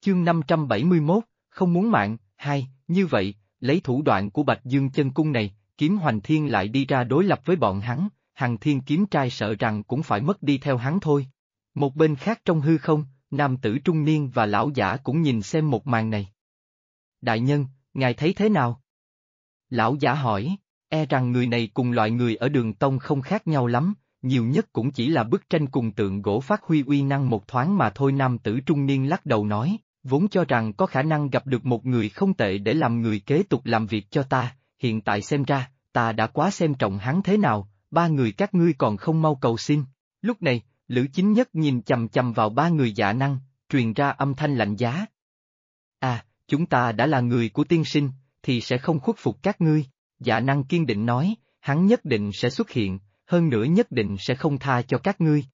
Chương 571, không muốn mạng, hai, như vậy, lấy thủ đoạn của Bạch Dương Chân Cung này, Kiếm Hoành Thiên lại đi ra đối lập với bọn hắn, Hằng Thiên Kiếm Trai sợ rằng cũng phải mất đi theo hắn thôi. Một bên khác trong hư không, nam tử trung niên và lão giả cũng nhìn xem một màn này. Đại nhân, ngài thấy thế nào? Lão giả hỏi, e rằng người này cùng loại người ở Đường Tông không khác nhau lắm, nhiều nhất cũng chỉ là bức tranh cùng tượng gỗ phát huy uy năng một thoáng mà thôi. Nam tử trung niên lắc đầu nói, vốn cho rằng có khả năng gặp được một người không tệ để làm người kế tục làm việc cho ta, hiện tại xem ra, ta đã quá xem trọng hắn thế nào, ba người các ngươi còn không mau cầu xin. Lúc này, Lữ Chính Nhất nhìn chằm chằm vào ba người Dạ Năng, truyền ra âm thanh lạnh giá. À, chúng ta đã là người của tiên sinh, thì sẽ không khuất phục các ngươi. Dạ Năng kiên định nói, hắn nhất định sẽ xuất hiện, hơn nữa nhất định sẽ không tha cho các ngươi.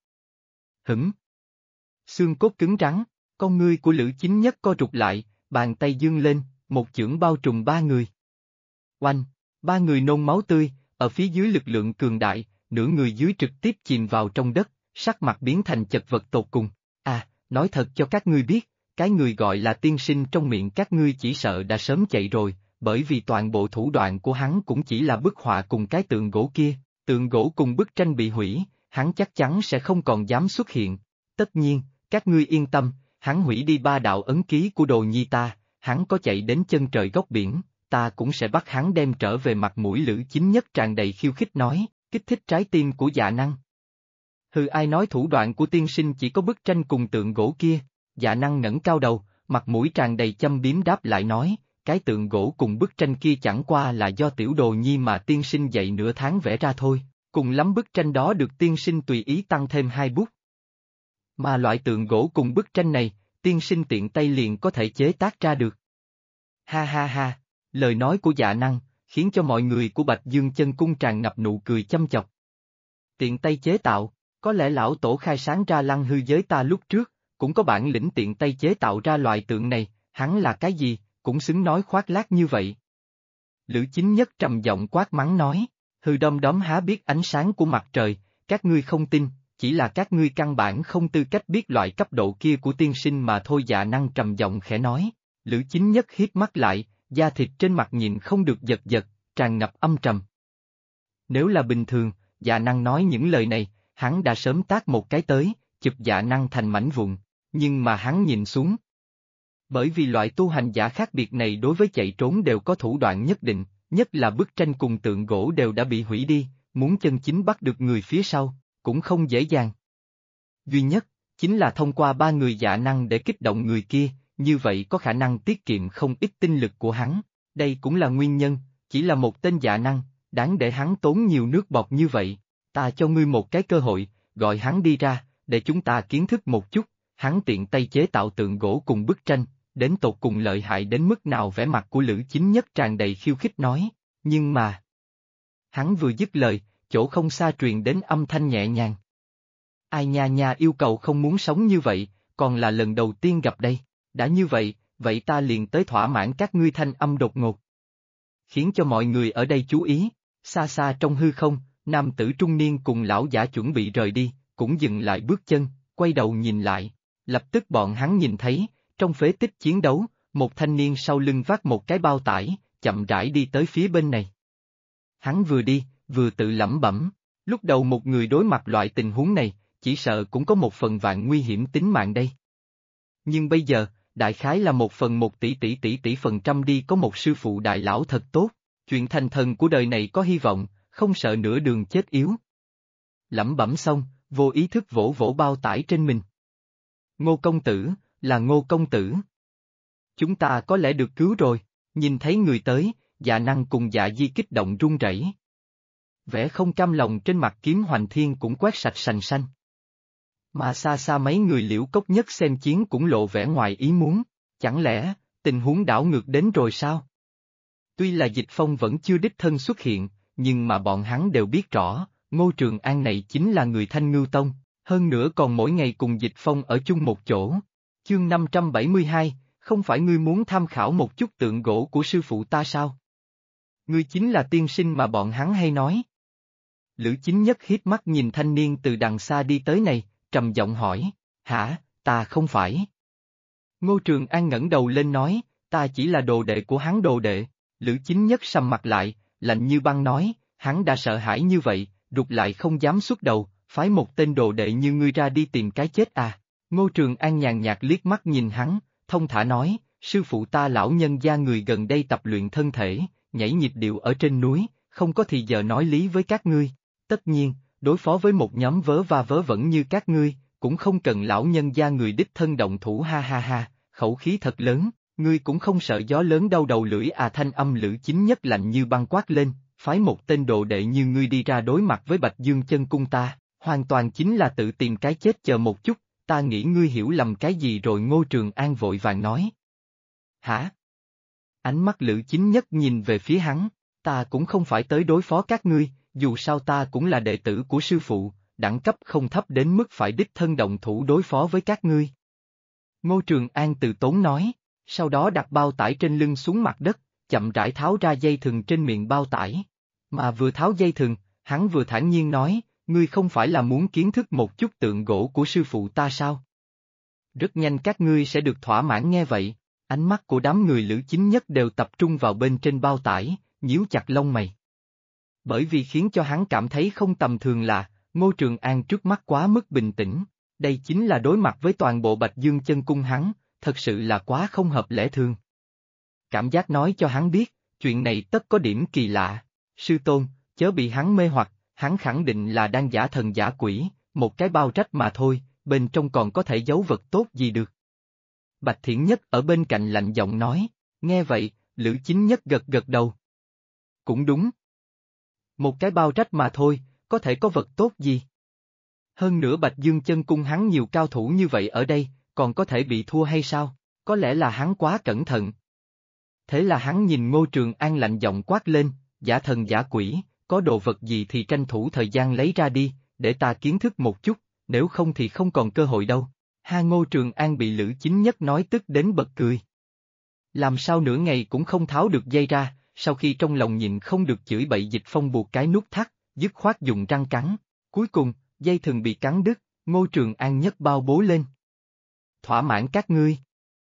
Xương cốt cứng rắn, con ngươi của Lữ Chính Nhất co rụt lại, bàn tay giương lên, một chưởng bao trùm ba người. Oanh, ba người nôn máu tươi, ở phía dưới lực lượng cường đại, nửa người dưới trực tiếp chìm vào trong đất, sắc mặt biến thành chật vật tột cùng. À, nói thật cho các ngươi biết, cái người gọi là tiên sinh trong miệng các ngươi chỉ sợ đã sớm chạy rồi, bởi vì toàn bộ thủ đoạn của hắn cũng chỉ là bức họa cùng cái tượng gỗ kia, tượng gỗ cùng bức tranh bị hủy, hắn chắc chắn sẽ không còn dám xuất hiện. Tất nhiên, các ngươi yên tâm, hắn hủy đi ba đạo ấn ký của đồ nhi ta, hắn có chạy đến chân trời góc biển, ta cũng sẽ bắt hắn đem trở về. Mặt mũi Lữ Chính Nhất tràn đầy khiêu khích nói, kích thích trái tim của Dạ Năng. Hừ, ai nói thủ đoạn của tiên sinh chỉ có bức tranh cùng tượng gỗ kia? Dạ Năng ngẩng cao đầu, mặt mũi tràn đầy châm biếm đáp lại nói, cái tượng gỗ cùng bức tranh kia chẳng qua là do tiểu đồ nhi mà tiên sinh dạy nửa tháng vẽ ra thôi, cùng lắm bức tranh đó được tiên sinh tùy ý tăng thêm 2 bút. Mà loại tượng gỗ cùng bức tranh này, tiên sinh tiện tay liền có thể chế tác ra được. Ha ha ha, lời nói của Dạ Năng, khiến cho mọi người của Bạch Dương Chân Cung tràn ngập nụ cười châm chọc. Tiện tay chế tạo, có lẽ lão tổ khai sáng ra lăng hư giới ta lúc trước, cũng có bản lĩnh tiện tay chế tạo ra loại tượng này, hắn là cái gì, cũng xứng nói khoác lác như vậy. Lữ Chính Nhất trầm giọng quát mắng nói, hư đom đóm há biết ánh sáng của mặt trời, các ngươi không tin, chỉ là các ngươi căn bản không tư cách biết loại cấp độ kia của tiên sinh mà thôi. Dạ Năng trầm giọng khẽ nói. Lữ Chính Nhất híp mắt lại, da thịt trên mặt nhìn không được giật giật, tràn ngập âm trầm. Nếu là bình thường, Dạ Năng nói những lời này, hắn đã sớm tát một cái tới, chụp Dạ Năng thành mảnh vụn, nhưng mà hắn nhìn xuống. Bởi vì loại tu hành giả khác biệt này đối với chạy trốn đều có thủ đoạn nhất định, nhất là bức tranh cùng tượng gỗ đều đã bị hủy đi, muốn chân chính bắt được người phía sau, cũng không dễ dàng. Duy nhất, chính là thông qua ba người Dạ Năng để kích động người kia, như vậy có khả năng tiết kiệm không ít tinh lực của hắn, đây cũng là nguyên nhân, chỉ là một tên Dạ Năng, đáng để hắn tốn nhiều nước bọt như vậy. Ta cho ngươi một cái cơ hội, gọi hắn đi ra, để chúng ta kiến thức một chút, hắn tiện tay chế tạo tượng gỗ cùng bức tranh, đến tột cùng lợi hại đến mức nào. Vẻ mặt của Lữ Chính Nhất tràn đầy khiêu khích nói, nhưng mà... Hắn vừa dứt lời, chỗ không xa truyền đến âm thanh nhẹ nhàng. Ai nha nha, yêu cầu không muốn sống như vậy, còn là lần đầu tiên gặp đây, đã như vậy, vậy ta liền tới thỏa mãn các ngươi. Thanh âm đột ngột, khiến cho mọi người ở đây chú ý, xa xa trong hư không, nam tử trung niên cùng lão giả chuẩn bị rời đi, cũng dừng lại bước chân, quay đầu nhìn lại, lập tức bọn hắn nhìn thấy, trong phế tích chiến đấu, một thanh niên sau lưng vác một cái bao tải, chậm rãi đi tới phía bên này. Hắn vừa đi, vừa tự lẩm bẩm, lúc đầu một người đối mặt loại tình huống này, chỉ sợ cũng có một phần vạn nguy hiểm tính mạng đây. Nhưng bây giờ, đại khái là 1/1 tỷ tỷ đi. Có một sư phụ đại lão thật tốt, chuyện thành thần của đời này có hy vọng, không sợ nửa đường chết yếu. Lẩm bẩm xong, vô ý thức vỗ vỗ bao tải trên mình. Ngô công tử, là Ngô công tử. Chúng ta có lẽ được cứu rồi, nhìn thấy người tới, Dạ Năng cùng Dạ Di kích động run rẩy. Vẻ không cam lòng trên mặt Kiếm Hoành Thiên cũng quét sạch sành xanh. Mà xa xa mấy người Liễu Cốc Nhất xem chiến cũng lộ vẻ ngoài ý muốn, chẳng lẽ, tình huống đảo ngược đến rồi sao? Tuy là Dịch Phong vẫn chưa đích thân xuất hiện, nhưng mà bọn hắn đều biết rõ, Ngô Trường An này chính là người Thanh Ngưu Tông, hơn nữa còn mỗi ngày cùng Dịch Phong ở chung một chỗ. Chương 572, không phải ngươi muốn tham khảo một chút tượng gỗ của sư phụ ta sao? Ngươi chính là tiên sinh mà bọn hắn hay nói. Lữ Chính Nhất híp mắt nhìn thanh niên từ đằng xa đi tới này, trầm giọng hỏi, hả, ta không phải. Ngô Trường An ngẩng đầu lên nói, ta chỉ là đồ đệ của hắn đồ đệ. Lữ Chính Nhất sầm mặt lại, lạnh như băng nói, hắn đã sợ hãi như vậy, rụt lại không dám xuất đầu, phái một tên đồ đệ như ngươi ra đi tìm cái chết à. Ngô Trường An nhàn nhạt liếc mắt nhìn hắn, thông thả nói, sư phụ ta lão nhân gia người gần đây tập luyện thân thể, nhảy nhịp điệu ở trên núi, không có thì giờ nói lý với các ngươi. Tất nhiên, đối phó với một nhóm vớ va vớ vẩn như các ngươi, cũng không cần lão nhân gia người đích thân động thủ ha ha ha, khẩu khí thật lớn, ngươi cũng không sợ gió lớn đau đầu lưỡi à. Thanh âm Lữ Chính Nhất lạnh như băng quát lên, phái một tên đồ đệ như ngươi đi ra đối mặt với Bạch Dương Chân Cung ta, hoàn toàn chính là tự tìm cái chết. Chờ một chút, ta nghĩ ngươi hiểu lầm cái gì rồi. Ngô Trường An vội vàng nói. Hả? Ánh mắt Lữ Chính Nhất nhìn về phía hắn, ta cũng không phải tới đối phó các ngươi, dù sao ta cũng là đệ tử của sư phụ, đẳng cấp không thấp đến mức phải đích thân động thủ đối phó với các ngươi. Ngô Trường An từ tốn nói, sau đó đặt bao tải trên lưng xuống mặt đất, chậm rãi tháo ra dây thừng trên miệng bao tải. Mà vừa tháo dây thừng, hắn vừa thản nhiên nói, ngươi không phải là muốn kiến thức một chút tượng gỗ của sư phụ ta sao? Rất nhanh các ngươi sẽ được thỏa mãn. Nghe vậy, ánh mắt của đám người Lữ Chính Nhất đều tập trung vào bên trên bao tải, nhíu chặt lông mày. Bởi vì khiến cho hắn cảm thấy không tầm thường là, Ngô Trường An trước mắt quá mức bình tĩnh, đây chính là đối mặt với toàn bộ Bạch Dương Chân Cung hắn, thật sự là quá không hợp lẽ thường. Cảm giác nói cho hắn biết, chuyện này tất có điểm kỳ lạ. Sư tôn, chớ bị hắn mê hoặc, hắn khẳng định là đang giả thần giả quỷ, một cái bao trách mà thôi, bên trong còn có thể giấu vật tốt gì được. Bạch Thiển Nhất ở bên cạnh lạnh giọng nói, nghe vậy, Lữ Chính Nhất gật gật đầu. Cũng đúng. Một cái bao trách mà thôi, có thể có vật tốt gì? Hơn nữa Bạch Dương Chân Cung hắn nhiều cao thủ như vậy ở đây, còn có thể bị thua hay sao? Có lẽ là hắn quá cẩn thận. Thế là hắn nhìn Ngô Trường An lạnh giọng quát lên, giả thần giả quỷ, có đồ vật gì thì tranh thủ thời gian lấy ra đi, để ta kiến thức một chút, nếu không thì không còn cơ hội đâu. Ngô Trường An bị Lữ Chính Nhất nói tức đến bật cười. Làm sao nửa ngày cũng không tháo được dây ra, sau khi trong lòng nhịn không được chửi bậy Dịch Phong buộc cái nút thắt, dứt khoát dùng răng cắn. Cuối cùng, dây thừng bị cắn đứt, Ngô Trường An nhấc bao bố lên. Thỏa mãn các ngươi.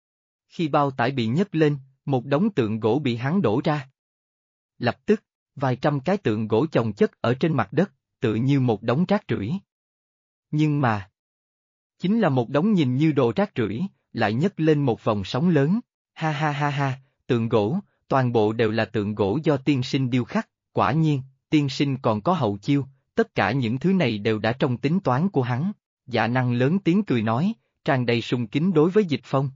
Khi bao tải bị nhấc lên, một đống tượng gỗ bị hắn đổ ra. Lập tức, vài trăm cái tượng gỗ chồng chất ở trên mặt đất, tựa như một đống rác rưởi. Nhưng mà, chính là một đống nhìn như đồ rác rưởi, lại nhấc lên một vòng sóng lớn. Ha ha ha ha, tượng gỗ, toàn bộ đều là tượng gỗ do tiên sinh điêu khắc, quả nhiên, tiên sinh còn có hậu chiêu, tất cả những thứ này đều đã trong tính toán của hắn. Dạ Năng lớn tiếng cười nói, tràn đầy sùng kính đối với Dịch Phong.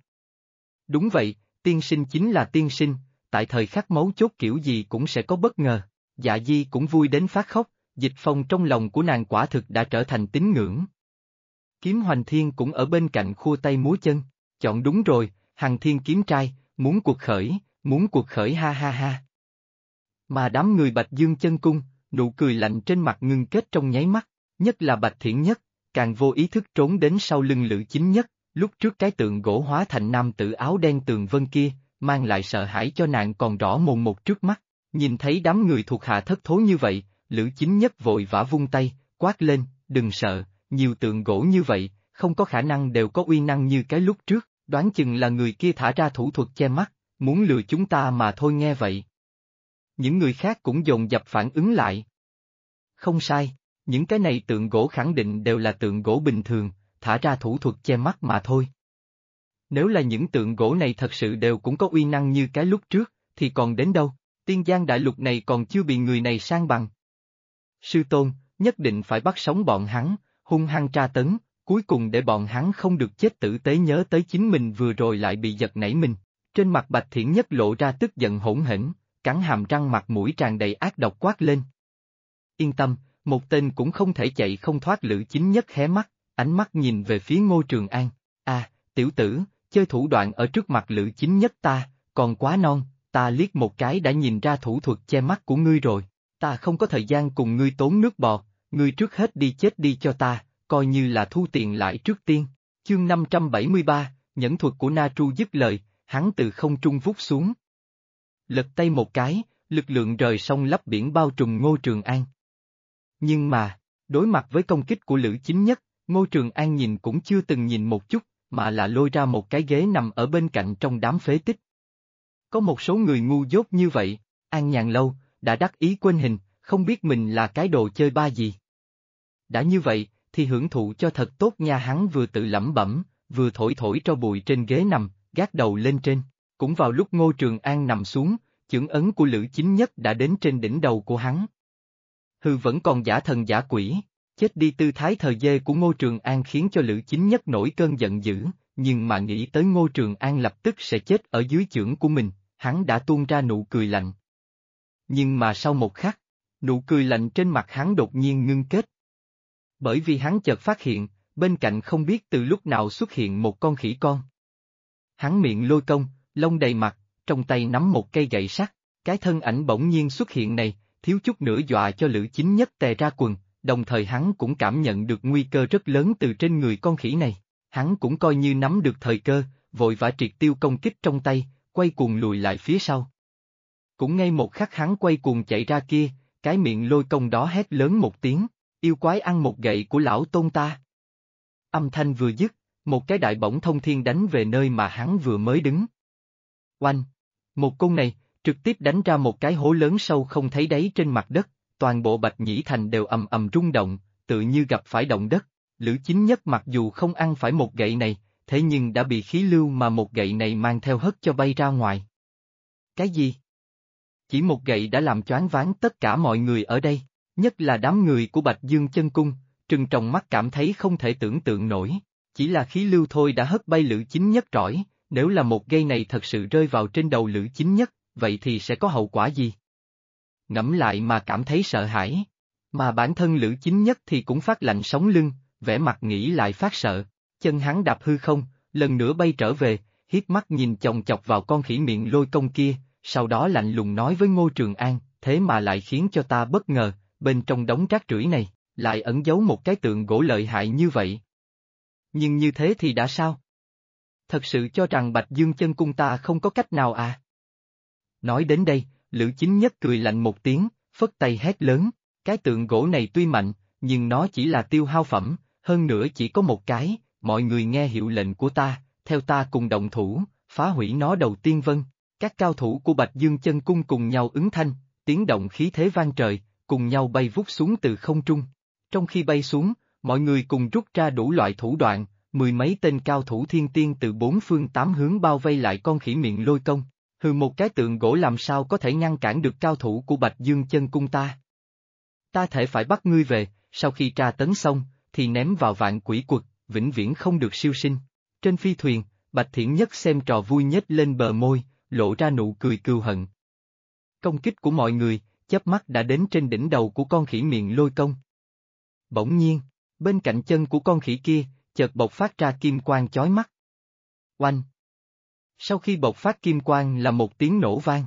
Đúng vậy, tiên sinh chính là tiên sinh, tại thời khắc mấu chốt kiểu gì cũng sẽ có bất ngờ. Dạ Di cũng vui đến phát khóc, Dịch Phong trong lòng của nàng quả thực đã trở thành tín ngưỡng. Kiếm Hoành Thiên cũng ở bên cạnh khua tay múa chân, chọn đúng rồi, Hằng Thiên kiếm trai, muốn cuộc khởi ha ha ha. Mà đám người Bạch Dương Chân Cung, nụ cười lạnh trên mặt ngưng kết trong nháy mắt, nhất là Bạch Thiển Nhất, càng vô ý thức trốn đến sau lưng Lữ Chính Nhất, lúc trước cái tượng gỗ hóa thành nam tử áo đen Tường Vân kia, mang lại sợ hãi cho nàng còn rõ mồn một trước mắt, nhìn thấy đám người thuộc hạ thất thố như vậy, Lữ Chính Nhất vội vã vung tay, quát lên, đừng sợ, nhiều tượng gỗ như vậy, không có khả năng đều có uy năng như cái lúc trước, đoán chừng là người kia thả ra thủ thuật che mắt, muốn lừa chúng ta mà thôi. Nghe vậy. Những người khác cũng dồn dập phản ứng lại. Không sai, những cái này tượng gỗ khẳng định đều là tượng gỗ bình thường, thả ra thủ thuật che mắt mà thôi. Nếu là những tượng gỗ này thật sự đều cũng có uy năng như cái lúc trước, thì còn đến đâu, Tiên Giang đại lục này còn chưa bị người này san bằng. Sư tôn, nhất định phải bắt sống bọn hắn, hung hăng tra tấn, cuối cùng để bọn hắn không được chết tử tế. Nhớ tới chính mình vừa rồi lại bị giật nảy mình, trên mặt Bạch Thiển Nhất lộ ra tức giận hỗn hển, cắn hàm răng mặt mũi tràn đầy ác độc quát lên. Yên tâm, một tên cũng không thể chạy không thoát. Lữ Chính Nhất hé mắt, ánh mắt nhìn về phía Ngô Trường An, tiểu tử, chơi thủ đoạn ở trước mặt Lữ Chính Nhất ta, còn quá non, ta liếc một cái đã nhìn ra thủ thuật che mắt của ngươi rồi, ta không có thời gian cùng ngươi tốn nước bọt, ngươi trước hết đi chết đi cho ta, coi như là thu tiền lại trước tiên. Chương 573, nhẫn thuật của Na Tru. Dứt lời, hắn từ không trung vút xuống. Lật tay một cái, lực lượng rời sông lấp biển bao trùm Ngô Trường An. Nhưng mà, đối mặt với công kích của Lữ Chính Nhất, Ngô Trường An nhìn cũng chưa từng nhìn một chút, mà là lôi ra một cái ghế nằm ở bên cạnh trong đám phế tích. Có một số người ngu dốt như vậy, An Nhàn Lâu, đã đắc ý quên hình, không biết mình là cái đồ chơi ba gì. Đã như vậy, thì hưởng thụ cho thật tốt nha, hắn vừa tự lẩm bẩm, vừa thổi thổi tro bụi trên ghế nằm, gác đầu lên trên. Cũng vào lúc Ngô Trường An nằm xuống, chưởng ấn của Lữ Chính Nhất đã đến trên đỉnh đầu của hắn. Hừ, vẫn còn giả thần giả quỷ, chết đi. Tư thái thờ dê của Ngô Trường An khiến cho Lữ Chính Nhất nổi cơn giận dữ, nhưng mà nghĩ tới Ngô Trường An lập tức sẽ chết ở dưới chưởng của mình, hắn đã tuôn ra nụ cười lạnh. Nhưng mà sau một khắc, nụ cười lạnh trên mặt hắn đột nhiên ngưng kết. Bởi vì hắn chợt phát hiện, bên cạnh không biết từ lúc nào xuất hiện một con khỉ con. Hắn miệng lôi công, lông đầy mặt, trong tay nắm một cây gậy sắt, cái thân ảnh bỗng nhiên xuất hiện này, thiếu chút nữa dọa cho Lữ Chính Nhất tè ra quần, đồng thời hắn cũng cảm nhận được nguy cơ rất lớn từ trên người con khỉ này. Hắn cũng coi như nắm được thời cơ, vội vã triệt tiêu công kích trong tay, quay cuồng lùi lại phía sau. Cũng ngay một khắc hắn quay cuồng chạy ra kia, cái miệng lôi công đó hét lớn một tiếng, yêu quái ăn một gậy của lão tôn ta. Âm thanh vừa dứt, một cái đại bổng thông thiên đánh về nơi mà hắn vừa mới đứng. Oanh! Một côn này, trực tiếp đánh ra một cái hố lớn sâu không thấy đáy trên mặt đất, toàn bộ Bạch Nhĩ Thành đều ầm ầm rung động, tự như gặp phải động đất. Lữ Chính Nhất mặc dù không ăn phải một gậy này, thế nhưng đã bị khí lưu mà một gậy này mang theo hất cho bay ra ngoài. Cái gì? Chỉ một gậy đã làm choáng váng tất cả mọi người ở đây, nhất là đám người của Bạch Dương Chân Cung, trừng tròng mắt cảm thấy không thể tưởng tượng nổi. Chỉ là khí lưu thôi đã hất bay Lữ Chính Nhất rỏi, nếu là một gậy này thật sự rơi vào trên đầu Lữ Chính Nhất, vậy thì sẽ có hậu quả gì? Ngẫm lại mà cảm thấy sợ hãi. Mà bản thân Lữ Chính Nhất thì cũng phát lạnh sống lưng, vẻ mặt nghĩ lại phát sợ. Chân hắn đạp hư không, lần nữa bay trở về, hiếp mắt nhìn chòng chọc vào con khỉ miệng lôi công kia, sau đó lạnh lùng nói với Ngô Trường An, thế mà lại khiến cho ta bất ngờ, bên trong đống rác rưởi này, lại ẩn giấu một cái tượng gỗ lợi hại như vậy. Nhưng như thế thì đã sao? Thật sự cho rằng Bạch Dương Chân Cung ta không có cách nào à? Nói đến đây, Lữ Chính Nhất cười lạnh một tiếng, phất tay hét lớn, cái tượng gỗ này tuy mạnh, nhưng nó chỉ là tiêu hao phẩm, hơn nữa chỉ có một cái, mọi người nghe hiệu lệnh của ta, theo ta cùng động thủ, phá hủy nó đầu tiên. Vâng. Các cao thủ của Bạch Dương Chân Cung cùng nhau ứng thanh, tiếng động khí thế vang trời, cùng nhau bay vút xuống từ không trung. Trong khi bay xuống, mọi người cùng rút ra đủ loại thủ đoạn, mười mấy tên cao thủ thiên tiên từ bốn phương tám hướng bao vây lại con khỉ miệng lôi công. Hừ, một cái tượng gỗ làm sao có thể ngăn cản được cao thủ của Bạch Dương Chân Cung ta? Ta thể phải bắt ngươi về, sau khi tra tấn xong, thì ném vào vạn quỷ quật, vĩnh viễn không được siêu sinh. Trên phi thuyền, Bạch Thiển Nhất xem trò vui nhếch lên bờ môi, lộ ra nụ cười cừu hận. Công kích của mọi người, chớp mắt đã đến trên đỉnh đầu của con khỉ miệng lôi công. Bỗng nhiên, bên cạnh chân của con khỉ kia, chợt bộc phát ra kim quang chói mắt. Oanh! Sau khi bộc phát kim quang là một tiếng nổ vang.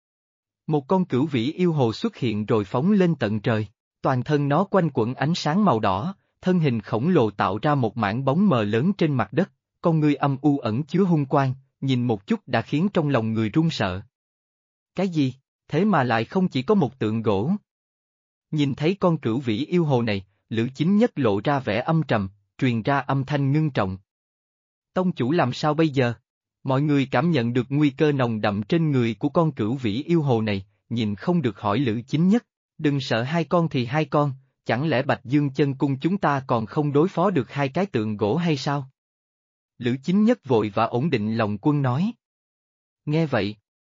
Một con cửu vĩ yêu hồ xuất hiện rồi phóng lên tận trời, toàn thân nó quanh quẩn ánh sáng màu đỏ, thân hình khổng lồ tạo ra một mảng bóng mờ lớn trên mặt đất, con ngươi âm u ẩn chứa hung quang, nhìn một chút đã khiến trong lòng người run sợ. Cái gì? Thế mà lại không chỉ có một tượng gỗ. Nhìn thấy con cửu vĩ yêu hồ này, Lữ Chính Nhất lộ ra vẻ âm trầm, truyền ra âm thanh ngưng trọng. Tông chủ làm sao bây giờ? Mọi người cảm nhận được nguy cơ nồng đậm trên người của con cửu vĩ yêu hồ này, nhìn không được hỏi Lữ Chính Nhất, đừng sợ hai con thì hai con, chẳng lẽ Bạch Dương Chân Cung chúng ta còn không đối phó được hai cái tượng gỗ hay sao? Lữ Chính Nhất vội và ổn định lòng quân nói. Nghe vậy,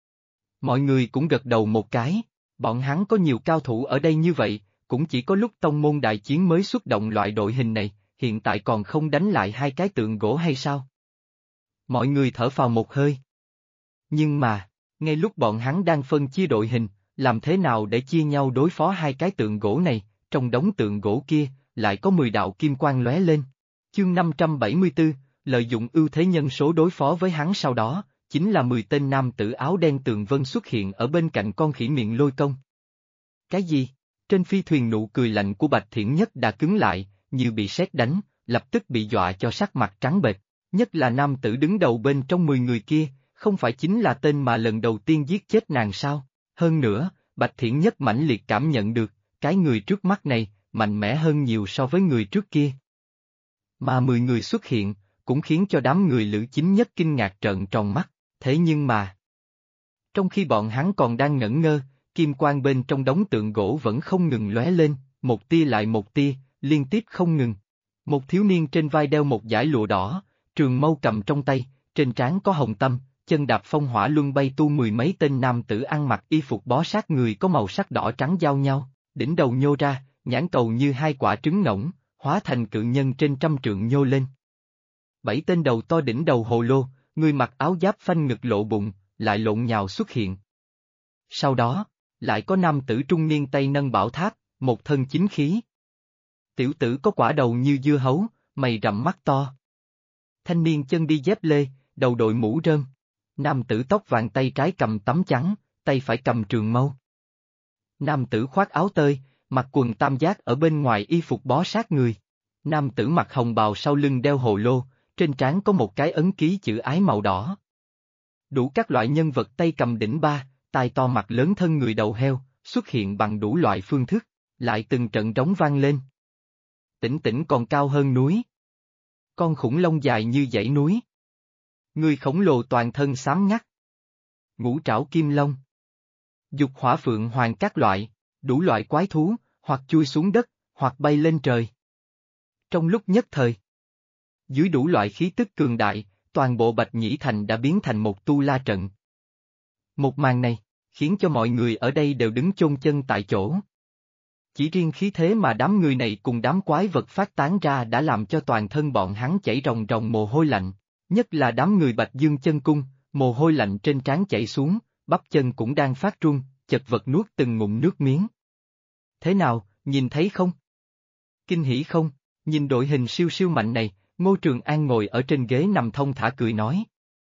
mọi người cũng gật đầu một cái, bọn hắn có nhiều cao thủ ở đây như vậy, cũng chỉ có lúc tông môn đại chiến mới xuất động loại đội hình này, hiện tại còn không đánh lại hai cái tượng gỗ hay sao? Mọi người thở phào một hơi. Nhưng mà, ngay lúc bọn hắn đang phân chia đội hình, làm thế nào để chia nhau đối phó hai cái tượng gỗ này, trong đống tượng gỗ kia, lại có 10 đạo kim quang lóe lên. Chương 574, lợi dụng ưu thế nhân số đối phó với hắn sau đó, chính là 10 tên nam tử áo đen tường vân xuất hiện ở bên cạnh con khỉ miệng lôi công. Cái gì? Trên phi thuyền nụ cười lạnh của Bạch Thiển Nhất đã cứng lại, như bị sét đánh, lập tức bị dọa cho sắc mặt trắng bệch, nhất là nam tử đứng đầu bên trong 10 người kia, không phải chính là tên mà lần đầu tiên giết chết nàng sao? Hơn nữa, Bạch Thiển Nhất mãnh liệt cảm nhận được, cái người trước mắt này, mạnh mẽ hơn nhiều so với người trước kia. Mà 10 người xuất hiện, cũng khiến cho đám người Lữ Chính Nhất kinh ngạc trợn tròn mắt, thế nhưng mà... Trong khi bọn hắn còn đang ngẩn ngơ, kim quang bên trong đống tượng gỗ vẫn không ngừng lóe lên, một tia lại một tia, liên tiếp không ngừng. Một thiếu niên trên vai đeo một dải lụa đỏ, trường mâu cầm trong tay, trên trán có hồng tâm, chân đạp phong hỏa luân bay tu mười mấy tên nam tử ăn mặc y phục bó sát người có màu sắc đỏ trắng giao nhau, đỉnh đầu nhô ra, nhãn cầu như hai quả trứng ngỗng, hóa thành cự nhân trên trăm trượng nhô lên. 7 tên đầu to đỉnh đầu hồ lô, người mặc áo giáp phanh ngực lộ bụng, lại lộn nhào xuất hiện. Sau đó, lại có nam tử trung niên tay nâng bảo tháp, một thân chính khí. Tiểu tử có quả đầu như dưa hấu, mày rậm mắt to. Thanh niên chân đi dép lê, đầu đội mũ rơm. Nam tử tóc vàng tay trái cầm tấm trắng, tay phải cầm trường mâu. Nam tử khoác áo tơi, mặc quần tam giác ở bên ngoài y phục bó sát người. Nam tử mặc hồng bào sau lưng đeo hồ lô, trên trán có một cái ấn ký chữ ái màu đỏ. Đủ các loại nhân vật tay cầm đỉnh ba, tai to mặt lớn thân người đầu heo, xuất hiện bằng đủ loại phương thức, lại từng trận trống vang lên. Tĩnh tĩnh còn cao hơn núi. Con khủng long dài như dãy núi. Người khổng lồ toàn thân xám ngắt. Ngũ trảo kim long. Dục hỏa phượng hoàng các loại, đủ loại quái thú, hoặc chui xuống đất, hoặc bay lên trời. Trong lúc nhất thời, dưới đủ loại khí tức cường đại, toàn bộ Bạch Nhĩ Thành đã biến thành một tu la trận. Một màn này, khiến cho mọi người ở đây đều đứng chôn chân tại chỗ. Chỉ riêng khí thế mà đám người này cùng đám quái vật phát tán ra đã làm cho toàn thân bọn hắn chảy ròng ròng mồ hôi lạnh, nhất là đám người Bạch Dương chân cung, mồ hôi lạnh trên trán chảy xuống, bắp chân cũng đang phát run, chật vật nuốt từng ngụm nước miếng. Thế nào, nhìn thấy không? Kinh hỉ không? Nhìn đội hình siêu siêu mạnh này, Ngô Trường An ngồi ở trên ghế nằm thong thả cười nói.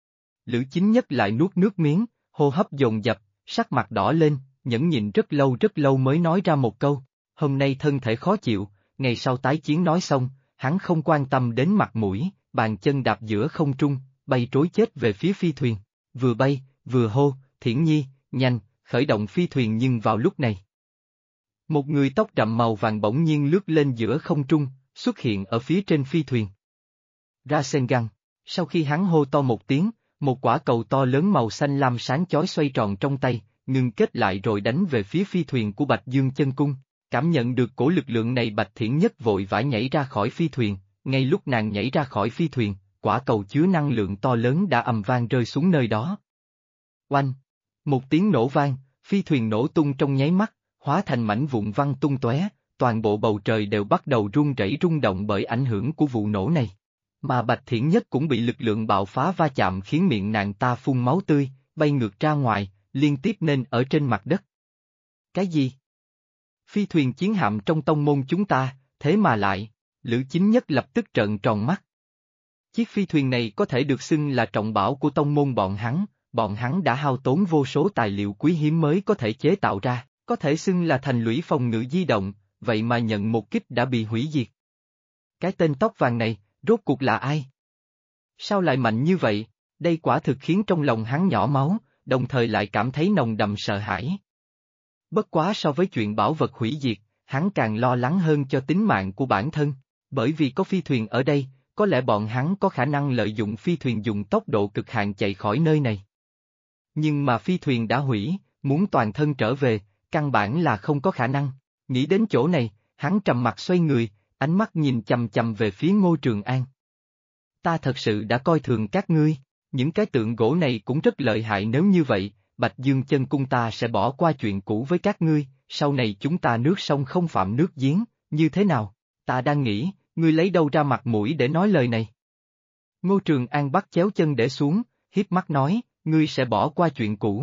Lữ Chính Nhất lại nuốt nước miếng, hô hấp dồn dập, sắc mặt đỏ lên, nhẫn nhịn rất lâu mới nói ra một câu, hôm nay thân thể khó chịu, ngày sau tái chiến nói xong, hắn không quan tâm đến mặt mũi, bàn chân đạp giữa không trung, bay trối chết về phía phi thuyền, vừa bay, vừa hô, Thiển Nhi, nhanh, khởi động phi thuyền nhưng vào lúc này. Một người tóc đậm màu vàng bỗng nhiên lướt lên giữa không trung, xuất hiện ở phía trên phi thuyền. Rasengan, sau khi hắn hô to một tiếng, một quả cầu to lớn màu xanh lam sáng chói xoay tròn trong tay, ngưng kết lại rồi đánh về phía phi thuyền của Bạch Dương chân cung. Cảm nhận được cổ lực lượng này Bạch Thiển Nhất vội vã nhảy ra khỏi phi thuyền, ngay lúc nàng nhảy ra khỏi phi thuyền, quả cầu chứa năng lượng to lớn đã ầm vang rơi xuống nơi đó. Oanh! Một tiếng nổ vang, phi thuyền nổ tung trong nháy mắt, hóa thành mảnh vụn văng tung tóe, toàn bộ bầu trời đều bắt đầu rung rẩy rung động bởi ảnh hưởng của vụ nổ này. Mà Bạch Thiển Nhất cũng bị lực lượng bạo phá va chạm khiến miệng nàng ta phun máu tươi, bay ngược ra ngoài, liên tiếp nên ở trên mặt đất. Cái gì? Phi thuyền chiến hạm trong tông môn chúng ta, thế mà lại, Lữ Chính Nhất lập tức trợn tròn mắt. Chiếc phi thuyền này có thể được xưng là trọng bảo của tông môn bọn hắn đã hao tốn vô số tài liệu quý hiếm mới có thể chế tạo ra, có thể xưng là thành lũy phòng ngự di động, vậy mà nhận một kích đã bị hủy diệt. Cái tên tóc vàng này, rốt cuộc là ai? Sao lại mạnh như vậy? Đây quả thực khiến trong lòng hắn nhỏ máu, đồng thời lại cảm thấy nồng đậm sợ hãi. Bất quá so với chuyện bảo vật hủy diệt, hắn càng lo lắng hơn cho tính mạng của bản thân, bởi vì có phi thuyền ở đây, có lẽ bọn hắn có khả năng lợi dụng phi thuyền dùng tốc độ cực hạn chạy khỏi nơi này. Nhưng mà phi thuyền đã hủy, muốn toàn thân trở về, căn bản là không có khả năng. Nghĩ đến chỗ này, hắn trầm mặt xoay người, ánh mắt nhìn chằm chằm về phía Ngô Trường An. Ta thật sự đã coi thường các ngươi, những cái tượng gỗ này cũng rất lợi hại, nếu như vậy, Bạch Dương chân cung ta sẽ bỏ qua chuyện cũ với các ngươi, sau này chúng ta nước sông không phạm nước giếng, như thế nào? Ta đang nghĩ, ngươi lấy đâu ra mặt mũi để nói lời này? Ngô Trường An bắt chéo chân để xuống, hiếp mắt nói, ngươi sẽ bỏ qua chuyện cũ.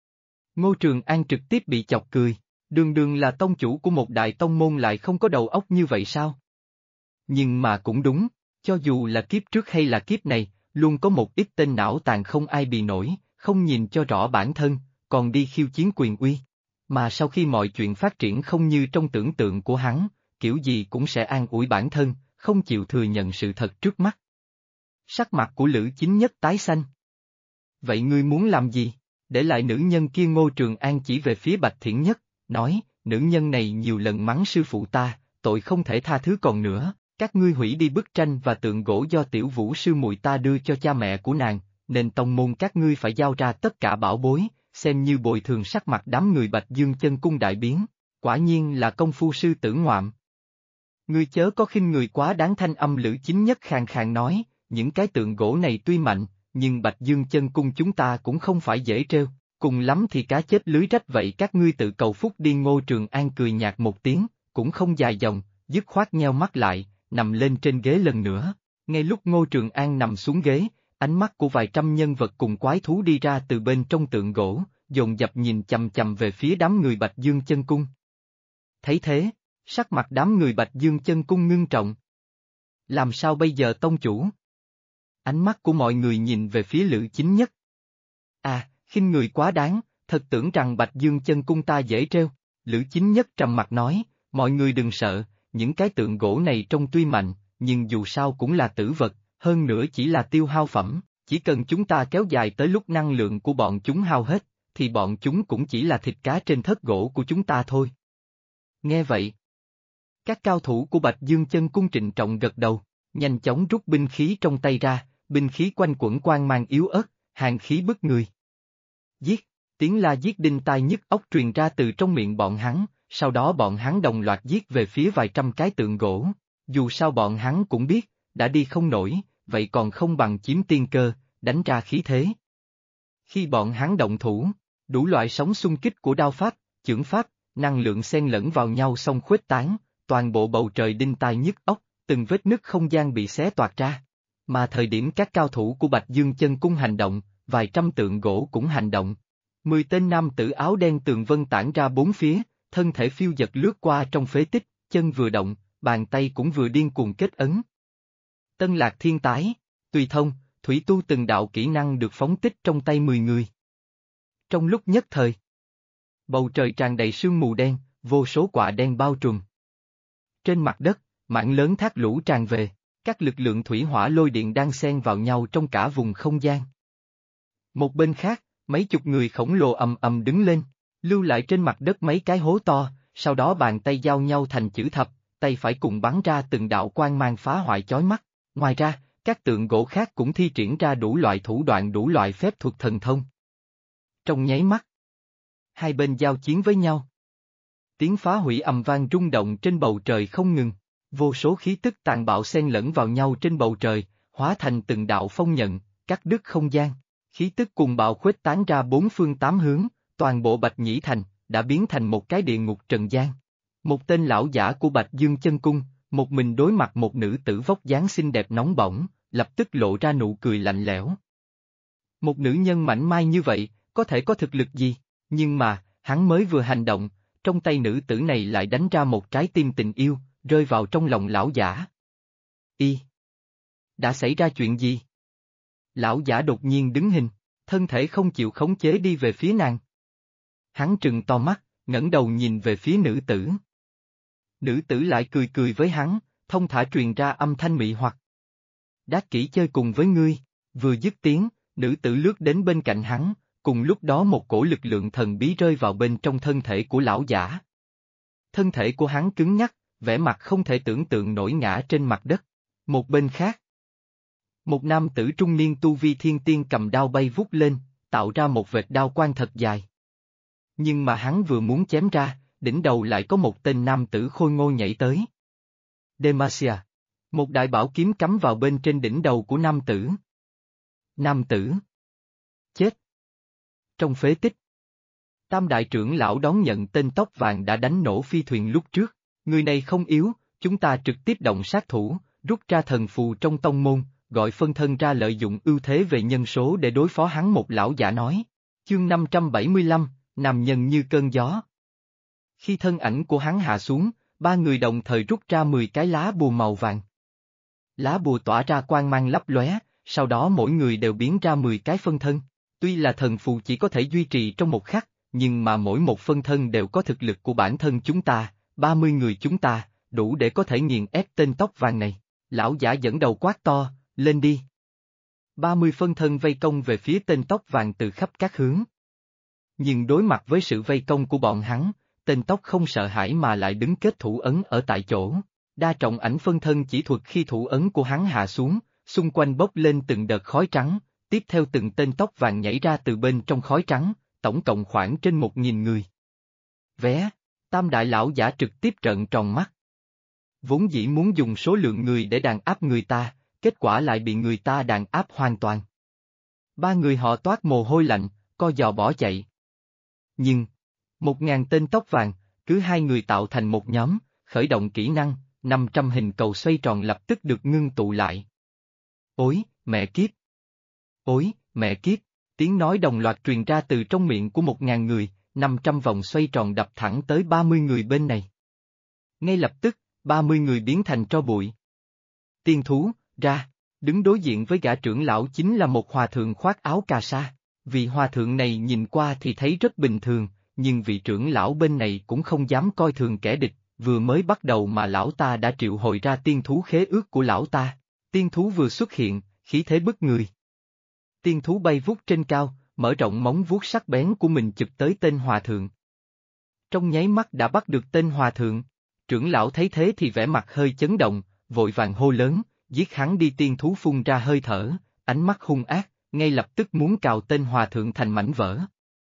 Ngô Trường An trực tiếp bị chọc cười, đường là tông chủ của một đại tông môn lại không có đầu óc như vậy sao? Nhưng mà cũng đúng, cho dù là kiếp trước hay là kiếp này, luôn có một ít tên não tàn không ai bì nổi, không nhìn cho rõ bản thân, còn đi khiêu chiến quyền uy. Mà sau khi mọi chuyện phát triển không như trong tưởng tượng của hắn, kiểu gì cũng sẽ an ủi bản thân, không chịu thừa nhận sự thật trước mắt. Sắc mặt của Lữ Chính Nhất tái xanh. Vậy ngươi muốn làm gì? Để lại nữ nhân kia. Ngô Trường An chỉ về phía Bạch Thiển Nhất, nói, nữ nhân này nhiều lần mắng sư phụ ta, tội không thể tha thứ còn nữa, Các ngươi hủy đi bức tranh và tượng gỗ do tiểu vũ sư muội ta đưa cho cha mẹ của nàng, nên tông môn các ngươi phải giao ra tất cả bảo bối, xem như bồi thường. Sắc mặt đám người Bạch Dương Chân Cung đại biến, quả nhiên là công phu sư tử ngoạm. Ngươi chớ có khinh người quá đáng. Thanh âm Lữ Chính Nhất khàn khàn nói, những cái tượng gỗ này tuy mạnh, nhưng Bạch Dương Chân Cung chúng ta cũng không phải dễ trêu, cùng lắm thì cá chết lưới rách vậy các ngươi tự cầu phúc đi. Ngô Trường An cười nhạt một tiếng, cũng không dài dòng, dứt khoát nheo mắt lại, nằm lên trên ghế lần nữa. Ngay lúc Ngô Trường An nằm xuống ghế, ánh mắt của vài trăm nhân vật cùng quái thú đi ra từ bên trong tượng gỗ, dồn dập nhìn chằm chằm về phía đám người Bạch Dương Chân Cung. Thấy thế, sắc mặt đám người Bạch Dương Chân Cung ngưng trọng. Làm sao bây giờ tông chủ? Ánh mắt của mọi người nhìn về phía Lữ Chính Nhất. À, khinh người quá đáng, thật tưởng rằng Bạch Dương Chân Cung ta dễ trêu. Lữ Chính Nhất trầm mặt nói, mọi người đừng sợ, những cái tượng gỗ này trông tuy mạnh, nhưng dù sao cũng là tử vật, hơn nữa chỉ là tiêu hao phẩm, chỉ cần chúng ta kéo dài tới lúc năng lượng của bọn chúng hao hết, thì bọn chúng cũng chỉ là thịt cá trên thớt gỗ của chúng ta thôi. Nghe vậy, các cao thủ của Bạch Dương Chân Cung trịnh trọng gật đầu, nhanh chóng rút binh khí trong tay ra, binh khí quanh quẩn quang mang yếu ớt, hàn khí bức người. Giết, tiếng la giết đinh tai nhức óc truyền ra từ trong miệng bọn hắn, sau đó bọn hắn đồng loạt giết về phía vài trăm cái tượng gỗ. Dù sao bọn hắn cũng biết, đã đi không nổi, vậy còn không bằng chiếm tiên cơ, đánh ra khí thế. Khi bọn hắn động thủ, đủ loại sóng xung kích của đao pháp, chưởng pháp, năng lượng xen lẫn vào nhau xong khuếch tán, toàn bộ bầu trời đinh tai nhức óc, từng vết nứt không gian bị xé toạc ra. Mà thời điểm các cao thủ của Bạch Dương Chân Cung hành động, vài trăm tượng gỗ cũng hành động. 10 tên nam tử áo đen tường vân tản ra bốn phía, thân thể phiêu dật lướt qua trong phế tích, chân vừa động, bàn tay cũng vừa điên cuồng kết ấn. Tân Lạc Thiên Tái, Tùy Thông, Thủy Tu từng đạo kỹ năng được phóng tích trong tay 10 người. Trong lúc nhất thời, bầu trời tràn đầy sương mù đen, vô số quạ đen bao trùm. Trên mặt đất, mảng lớn thác lũ tràn về, các lực lượng thủy hỏa lôi điện đang xen vào nhau trong cả vùng không gian. Một bên khác, mấy chục người khổng lồ ầm ầm đứng lên, lưu lại trên mặt đất mấy cái hố to, sau đó bàn tay giao nhau thành chữ thập, tay phải cùng bắn ra từng đạo quang mang phá hoại chói mắt. Ngoài ra, các tượng gỗ khác cũng thi triển ra đủ loại thủ đoạn, đủ loại phép thuật thần thông. Trong nháy mắt, hai bên giao chiến với nhau. Tiếng phá hủy ầm vang rung động trên bầu trời không ngừng, vô số khí tức tàn bạo xen lẫn vào nhau trên bầu trời, hóa thành từng đạo phong nhận, cắt đứt không gian. Khí tức cùng bạo khuếch tán ra bốn phương tám hướng, toàn bộ Bạch Nhĩ Thành đã biến thành một cái địa ngục trần gian. Một tên lão giả của Bạch Dương Chân Cung, một mình đối mặt một nữ tử vóc dáng xinh đẹp nóng bỏng, lập tức lộ ra nụ cười lạnh lẽo. Một nữ nhân mảnh mai như vậy, có thể có thực lực gì? Nhưng mà, hắn mới vừa hành động, trong tay nữ tử này lại đánh ra một trái tim tình yêu, rơi vào trong lòng lão giả. Đã xảy ra chuyện gì? Lão giả đột nhiên đứng hình, thân thể không chịu khống chế đi về phía nàng. Hắn trừng to mắt, ngẩng đầu nhìn về phía nữ tử. Nữ tử lại cười cười với hắn, thông thả truyền ra âm thanh mị hoặc. Đát kỹ chơi cùng với ngươi, vừa dứt tiếng, nữ tử lướt đến bên cạnh hắn, cùng lúc đó một cổ lực lượng thần bí rơi vào bên trong thân thể của lão giả. Thân thể của hắn cứng nhắc, vẻ mặt không thể tưởng tượng nổi ngã trên mặt đất. Một bên khác, một nam tử trung niên tu vi thiên tiên cầm đao bay vút lên, tạo ra một vệt đao quang thật dài. Nhưng mà hắn vừa muốn chém ra, đỉnh đầu lại có một tên nam tử khôi ngô nhảy tới. Demacia. Một đại bảo kiếm cắm vào bên trên đỉnh đầu của nam tử. Nam tử. Chết. Trong phế tích, Tam đại trưởng lão đón nhận tên tóc vàng đã đánh nổ phi thuyền lúc trước. Người này không yếu, chúng ta trực tiếp động sát thủ, rút ra thần phù trong tông môn, gọi phân thân ra lợi dụng ưu thế về nhân số để đối phó hắn. Một lão giả nói. Chương 575, nam nhân như cơn gió. Khi thân ảnh của hắn hạ xuống, ba người đồng thời rút ra 10 cái lá bùa màu vàng. Lá bùa tỏa ra quang mang lấp lóe, sau đó mỗi người đều biến ra 10 cái phân thân. Tuy là thần phù chỉ có thể duy trì trong một khắc, nhưng mà mỗi một phân thân đều có thực lực của bản thân chúng ta, 30 người chúng ta, đủ để có thể nghiền ép tên tóc vàng này. Lão giả dẫn đầu quát to, lên đi. 30 phân thân vây công về phía tên tóc vàng từ khắp các hướng. Nhưng đối mặt với sự vây công của bọn hắn, tên tóc không sợ hãi mà lại đứng kết thủ ấn ở tại chỗ. Đa trọng ảnh phân thân chỉ thuật khi thủ ấn của hắn hạ xuống, xung quanh bốc lên từng đợt khói trắng, tiếp theo từng tên tóc vàng nhảy ra từ bên trong khói trắng, tổng cộng khoảng trên 1000 người. Vé, Tam đại lão giả trực tiếp trợn tròn mắt. Vốn dĩ muốn dùng số lượng người để đàn áp người ta, kết quả lại bị người ta đàn áp hoàn toàn. Ba người họ toát mồ hôi lạnh, co giò bỏ chạy. Nhưng, 1000 tên tóc vàng, cứ 2 người tạo thành một nhóm, khởi động kỹ năng, 500 hình cầu xoay tròn lập tức được ngưng tụ lại. Ối, mẹ kiếp! Ối, mẹ kiếp! Tiếng nói đồng loạt truyền ra từ trong miệng của 1000 người, 500 vòng xoay tròn đập thẳng tới 30 người bên này. Ngay lập tức, 30 người biến thành tro bụi. Tiên thú, ra, đứng đối diện với gã trưởng lão chính là một hòa thượng khoác áo cà sa. Vị hòa thượng này nhìn qua thì thấy rất bình thường, nhưng vị trưởng lão bên này cũng không dám coi thường kẻ địch, vừa mới bắt đầu mà lão ta đã triệu hồi ra tiên thú khế ước của lão ta. Tiên thú vừa xuất hiện, khí thế bức người. Tiên thú bay vút trên cao, mở rộng móng vuốt sắc bén của mình chụp tới tên hòa thượng. Trong nháy mắt đã bắt được tên hòa thượng, trưởng lão thấy thế thì vẻ mặt hơi chấn động, vội vàng hô lớn, giết hắn đi. Tiên thú phun ra hơi thở, ánh mắt hung ác, ngay lập tức muốn cào tên hòa thượng thành mảnh vỡ.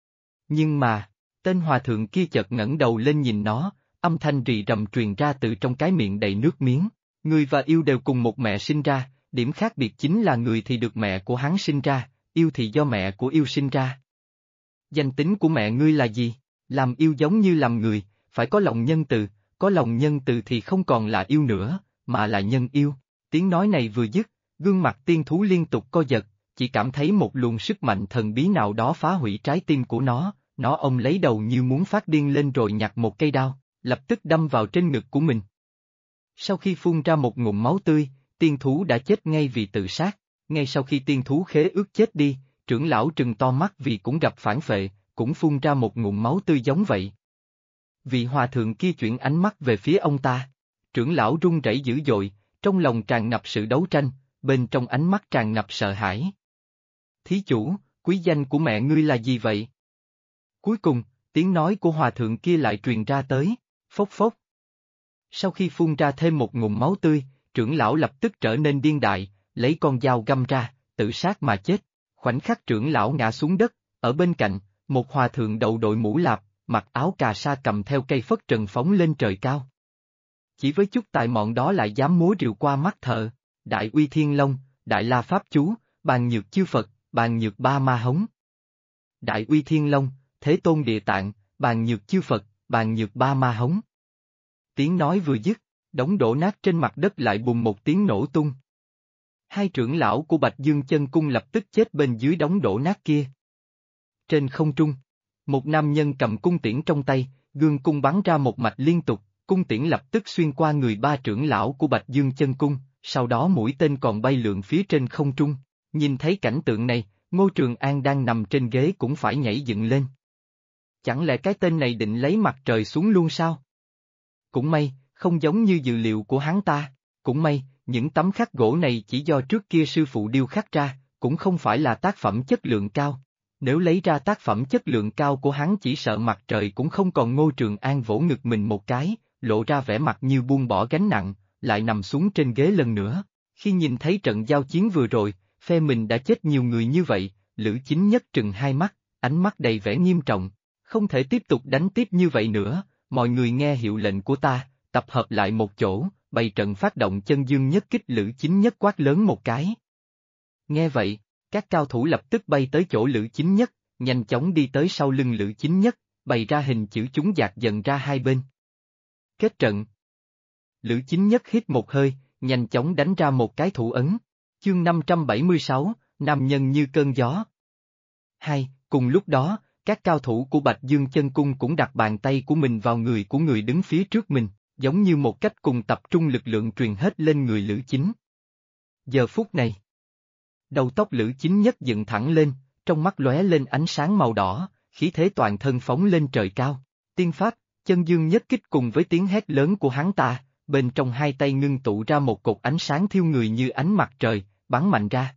Nhưng mà, tên hòa thượng kia chợt ngẩng đầu lên nhìn nó, âm thanh rì rầm truyền ra từ trong cái miệng đầy nước miếng. Người và yêu đều cùng một mẹ sinh ra, điểm khác biệt chính là người thì được mẹ của hắn sinh ra, yêu thì do mẹ của yêu sinh ra. Danh tính của mẹ ngươi là gì? Làm yêu giống như làm người, phải có lòng nhân từ, có lòng nhân từ thì không còn là yêu nữa, mà là nhân yêu. Tiếng nói này vừa dứt, gương mặt tiên thú liên tục co giật, chỉ cảm thấy một luồng sức mạnh thần bí nào đó phá hủy trái tim của nó ông lấy đầu như muốn phát điên lên rồi nhặt một cây đao, lập tức đâm vào trên ngực của mình. Sau khi phun ra một ngụm máu tươi, tiên thú đã chết ngay vì tự sát. Ngay sau khi tiên thú khế ước chết đi, trưởng lão trừng to mắt vì cũng gặp phản phệ, cũng phun ra một ngụm máu tươi giống vậy. Vị hòa thượng kia chuyển ánh mắt về phía ông ta. Trưởng lão run rẩy dữ dội, trong lòng tràn ngập sự đấu tranh, bên trong ánh mắt tràn ngập sợ hãi. Thí chủ, quý danh của mẹ ngươi là gì vậy? Cuối cùng, tiếng nói của hòa thượng kia lại truyền ra tới, phốc phốc. Sau khi phun ra thêm một ngụm máu tươi, trưởng lão lập tức trở nên điên đại, lấy con dao găm ra, tự sát mà chết. Khoảnh khắc trưởng lão ngã xuống đất, ở bên cạnh, một hòa thượng đầu đội mũ lạp, mặc áo cà sa cầm theo cây phất trần phóng lên trời cao. Chỉ với chút tài mọn đó lại dám múa rìu qua mắt thợ, Đại Uy Thiên Long, Đại La Pháp Chú, Bàn Nhược Chư Phật, Bàn Nhược Ba Ma Hống. Đại Uy Thiên Long, Thế Tôn Địa Tạng, Bàn Nhược Chư Phật, Bàn Nhược Ba Ma Hống. Tiếng nói vừa dứt, đống đổ nát trên mặt đất lại bùng một tiếng nổ tung. Hai trưởng lão của Bạch Dương Chân Cung lập tức chết bên dưới đống đổ nát kia. Trên không trung, một nam nhân cầm cung tiễn trong tay, gương cung bắn ra một mạch liên tục, cung tiễn lập tức xuyên qua người ba trưởng lão của Bạch Dương Chân Cung, sau đó mũi tên còn bay lượn phía trên không trung. Nhìn thấy cảnh tượng này, Ngô Trường An đang nằm trên ghế cũng phải nhảy dựng lên. Chẳng lẽ cái tên này định lấy mặt trời xuống luôn sao? Cũng may, không giống như dự liệu của hắn ta. Cũng may, những tấm khắc gỗ này chỉ do trước kia sư phụ điêu khắc ra, cũng không phải là tác phẩm chất lượng cao. Nếu lấy ra tác phẩm chất lượng cao của hắn chỉ sợ mặt trời cũng không còn. Ngô Trường An vỗ ngực mình một cái, lộ ra vẻ mặt như buông bỏ gánh nặng, lại nằm xuống trên ghế lần nữa. Khi nhìn thấy trận giao chiến vừa rồi, phe mình đã chết nhiều người như vậy, Lữ Chính Nhất trừng hai mắt, ánh mắt đầy vẻ nghiêm trọng. Không thể tiếp tục đánh tiếp như vậy nữa, mọi người nghe hiệu lệnh của ta, tập hợp lại một chỗ, bày trận phát động chân dương nhất kích. Lữ Chính Nhất quát lớn một cái. Nghe vậy, các cao thủ lập tức bay tới chỗ Lữ Chính Nhất, nhanh chóng đi tới sau lưng Lữ Chính Nhất, bày ra hình chữ chúng dạt dần ra hai bên. Kết trận. Lữ Chính Nhất hít một hơi, nhanh chóng đánh ra một cái thủ ấn. Chương 576, nam nhân như cơn gió. Cùng lúc đó, các cao thủ của Bạch Dương Chân Cung cũng đặt bàn tay của mình vào người của người đứng phía trước mình, giống như một cách cùng tập trung lực lượng truyền hết lên người Lữ Chính. Giờ phút này, đầu tóc Lữ Chính Nhất dựng thẳng lên, trong mắt lóe lên ánh sáng màu đỏ, khí thế toàn thân phóng lên trời cao. Tiên pháp, chân dương nhất kích cùng với tiếng hét lớn của hắn ta, bên trong hai tay ngưng tụ ra một cột ánh sáng thiêu người như ánh mặt trời, bắn mạnh ra.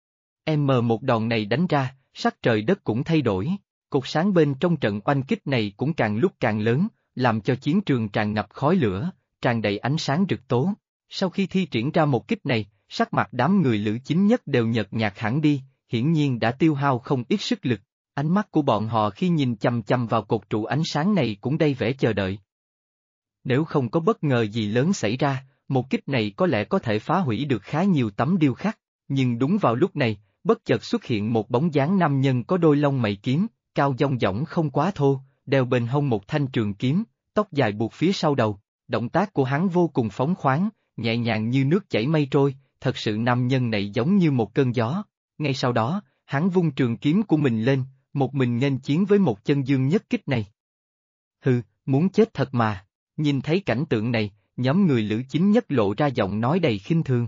Một đòn này đánh ra, sắc trời đất cũng thay đổi, cột sáng bên trong trận oanh kích này cũng càng lúc càng lớn, làm cho chiến trường tràn ngập khói lửa, tràn đầy ánh sáng rực tố. Sau khi thi triển ra một kích này, sắc mặt đám người Lữ Chính Nhất đều nhợt nhạt hẳn đi, hiển nhiên đã tiêu hao không ít sức lực. Ánh mắt của bọn họ khi nhìn chằm chằm vào cột trụ ánh sáng này cũng đầy vẻ chờ đợi. Nếu không có bất ngờ gì lớn xảy ra, một kích này có lẽ có thể phá hủy được khá nhiều tấm điêu khắc, nhưng đúng vào lúc này, bất chợt xuất hiện một bóng dáng nam nhân có đôi lông mày kiếm, cao dong dỏng không quá thô, đeo bên hông một thanh trường kiếm, tóc dài buộc phía sau đầu. Động tác của hắn vô cùng phóng khoáng, nhẹ nhàng như nước chảy mây trôi, thật sự nam nhân này giống như một cơn gió. Ngay sau đó, hắn vung trường kiếm của mình lên, một mình nghênh chiến với một chân dương nhất kích này. Hừ, muốn chết thật mà. Nhìn thấy cảnh tượng này, nhóm người Lữ Chính Nhất lộ ra giọng nói đầy khinh thường.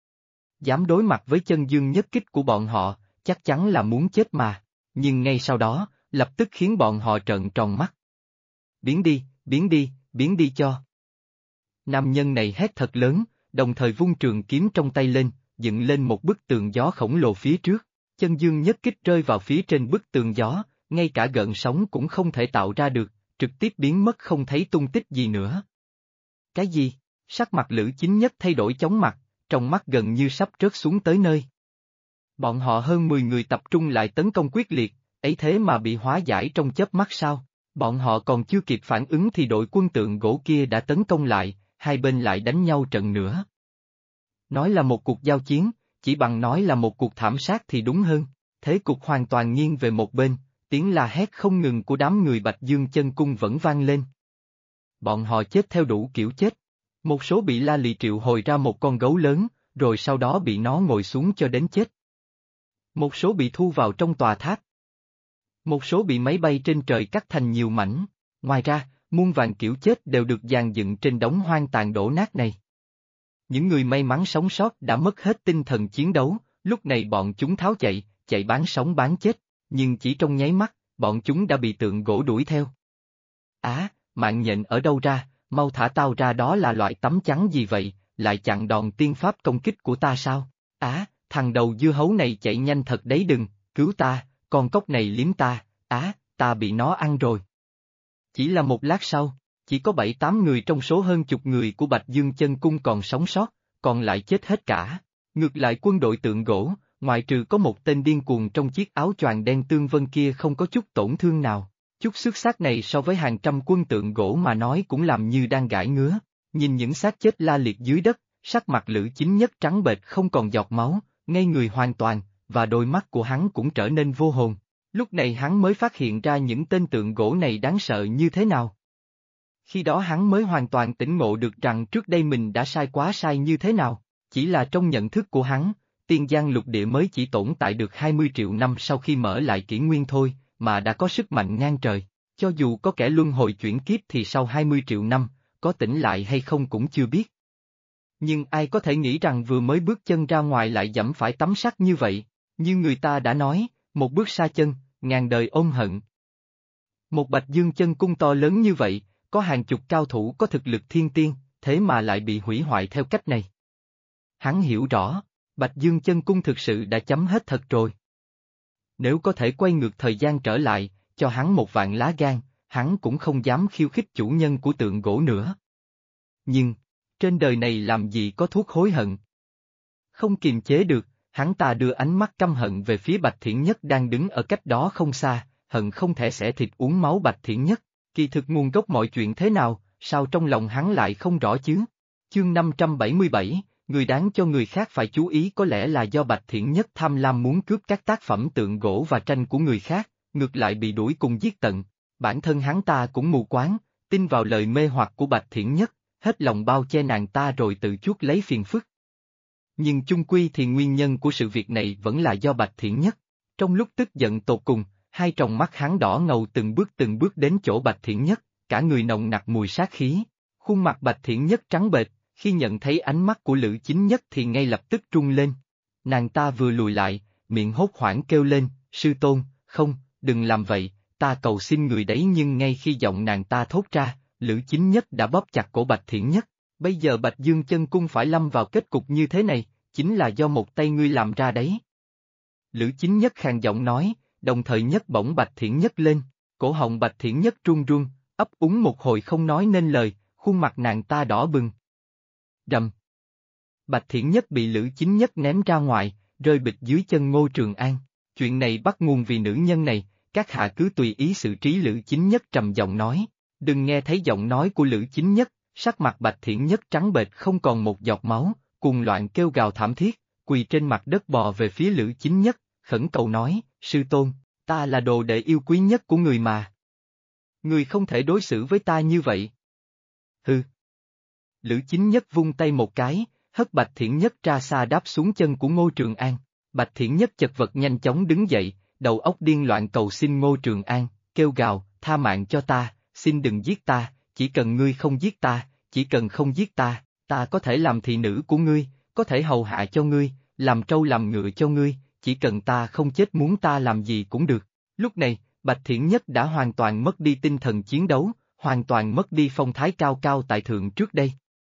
Dám đối mặt với chân dương nhất kích của bọn họ, chắc chắn là muốn chết mà. Nhưng ngay sau đó, lập tức khiến bọn họ trợn tròn mắt. Biến đi, biến đi, biến đi cho. Nam nhân này hét thật lớn, đồng thời vung trường kiếm trong tay lên, dựng lên một bức tường gió khổng lồ phía trước. Chân dương nhất kích rơi vào phía trên bức tường gió, ngay cả gợn sóng cũng không thể tạo ra được, trực tiếp biến mất không thấy tung tích gì nữa. Cái gì? Sắc mặt Lữ Chính Nhất thay đổi chóng mặt, trong mắt gần như sắp rớt xuống tới nơi. Bọn họ hơn 10 người tập trung lại tấn công quyết liệt, ấy thế mà bị hóa giải trong chớp mắt sao? Bọn họ còn chưa kịp phản ứng thì đội quân tượng gỗ kia đã tấn công lại, hai bên lại đánh nhau trận nữa. Nói là một cuộc giao chiến, chỉ bằng nói là một cuộc thảm sát thì đúng hơn. Thế cục hoàn toàn nghiêng về một bên, tiếng la hét không ngừng của đám người Bạch Dương Chân Cung vẫn vang lên. Bọn họ chết theo đủ kiểu chết. Một số bị La Lị triệu hồi ra một con gấu lớn, rồi sau đó bị nó ngồi xuống cho đến chết. Một số bị thu vào trong tòa tháp. Một số bị máy bay trên trời cắt thành nhiều mảnh. Ngoài ra, muôn vàn kiểu chết đều được dàn dựng trên đống hoang tàn đổ nát này. Những người may mắn sống sót đã mất hết tinh thần chiến đấu, lúc này bọn chúng tháo chạy, chạy bán sống bán chết, nhưng chỉ trong nháy mắt, bọn chúng đã bị tượng gỗ đuổi theo. Mạng nhện ở đâu ra, mau thả tao ra, đó là loại tấm chắn gì vậy, lại chặn đòn tiên pháp công kích của ta sao? Thằng đầu dưa hấu này chạy nhanh thật đấy, đừng, cứu ta, con cóc này liếm ta, ta bị nó ăn rồi. Chỉ là một lát sau, chỉ có 7-8 người trong số hơn chục người của Bạch Dương Chân Cung còn sống sót, còn lại chết hết cả. Ngược lại quân đội tượng gỗ, ngoại trừ có một tên điên cuồng trong chiếc áo choàng đen tương vân kia không có chút tổn thương nào. Chút xước xác này so với hàng trăm quân tượng gỗ mà nói cũng làm như đang gãi ngứa. Nhìn những xác chết la liệt dưới đất, sắc mặt Lữ Chính Nhất trắng bệch không còn giọt máu, ngây người hoàn toàn, và đôi mắt của hắn cũng trở nên vô hồn. Lúc này hắn mới phát hiện ra những tên tượng gỗ này đáng sợ như thế nào. Khi đó hắn mới hoàn toàn tỉnh ngộ được rằng trước đây mình đã sai quá sai như thế nào. Chỉ là trong nhận thức của hắn, Tiên Giang lục địa mới chỉ tồn tại được 20 triệu năm sau khi mở lại kỷ nguyên thôi, mà đã có sức mạnh ngang trời. Cho dù có kẻ luân hồi chuyển kiếp thì sau 20 triệu năm, có tỉnh lại hay không cũng chưa biết. Nhưng ai có thể nghĩ rằng vừa mới bước chân ra ngoài lại dẫm phải tấm sắt như vậy, như người ta đã nói, một bước xa chân, ngàn đời ôm hận. Một Bạch Dương Chân Cung to lớn như vậy, có hàng chục cao thủ có thực lực thiên tiên, thế mà lại bị hủy hoại theo cách này. Hắn hiểu rõ, Bạch Dương Chân Cung thực sự đã chấm hết thật rồi. Nếu có thể quay ngược thời gian trở lại, cho hắn một vạn lá gan, hắn cũng không dám khiêu khích chủ nhân của tượng gỗ nữa. Nhưng, trên đời này làm gì có thuốc hối hận? Không kiềm chế được, hắn ta đưa ánh mắt căm hận về phía Bạch Thiển Nhất đang đứng ở cách đó không xa, hận không thể xẻ thịt uống máu Bạch Thiển Nhất. Kỳ thực nguồn gốc mọi chuyện thế nào, sao trong lòng hắn lại không rõ chứ? Chương 577, người đáng cho người khác phải chú ý có lẽ là do Bạch Thiển Nhất tham lam muốn cướp các tác phẩm tượng gỗ và tranh của người khác, ngược lại bị đuổi cùng giết tận. Bản thân hắn ta cũng mù quáng, tin vào lời mê hoặc của Bạch Thiển Nhất, hết lòng bao che nàng ta rồi tự chuốc lấy phiền phức. Nhưng chung quy thì nguyên nhân của sự việc này vẫn là do Bạch Thiển Nhất. Trong lúc tức giận tột cùng, hai tròng mắt hắn đỏ ngầu từng bước đến chỗ Bạch Thiển Nhất, cả người nồng nặc mùi sát khí. Khuôn mặt Bạch Thiển Nhất trắng bệch, khi nhận thấy ánh mắt của Lữ Chính Nhất thì ngay lập tức run lên. Nàng ta vừa lùi lại, miệng hốt hoảng kêu lên, sư tôn, không, đừng làm vậy, ta cầu xin người đấy, nhưng ngay khi giọng nàng ta thốt ra, Lữ Chính Nhất đã bóp chặt cổ Bạch Thiển Nhất. Bây giờ Bạch Dương Chân Cung phải lâm vào kết cục như thế này, chính là do một tay ngươi làm ra đấy. Lữ Chính Nhất khàn giọng nói, đồng thời nhấc bổng Bạch Thiển Nhất lên, cổ họng Bạch Thiển Nhất run run, ấp úng một hồi không nói nên lời, khuôn mặt nàng ta đỏ bừng. Rầm. Bạch Thiển Nhất bị Lữ Chính Nhất ném ra ngoài, rơi bịch dưới chân Ngô Trường An. Chuyện này bắt nguồn vì nữ nhân này, các hạ cứ tùy ý xử trí. Lữ Chính Nhất trầm giọng nói. Đừng nghe thấy giọng nói của Lữ Chính Nhất, sắc mặt Bạch Thiển Nhất trắng bệch không còn một giọt máu, cuồng loạn kêu gào thảm thiết, quỳ trên mặt đất bò về phía Lữ Chính Nhất, khẩn cầu nói, sư tôn, ta là đồ đệ yêu quý nhất của người mà. Người không thể đối xử với ta như vậy. Hừ. Lữ Chính Nhất vung tay một cái, hất Bạch Thiển Nhất ra xa đáp xuống chân của Ngô Trường An. Bạch Thiển Nhất chật vật nhanh chóng đứng dậy, đầu óc điên loạn cầu xin Ngô Trường An, kêu gào, tha mạng cho ta, xin đừng giết ta, chỉ cần ngươi không giết ta, chỉ cần không giết ta, ta có thể làm thị nữ của ngươi, có thể hầu hạ cho ngươi, làm trâu làm ngựa cho ngươi, chỉ cần ta không chết muốn ta làm gì cũng được. Lúc này, Bạch Thiển Nhất đã hoàn toàn mất đi tinh thần chiến đấu, hoàn toàn mất đi phong thái cao cao tại thượng trước đây.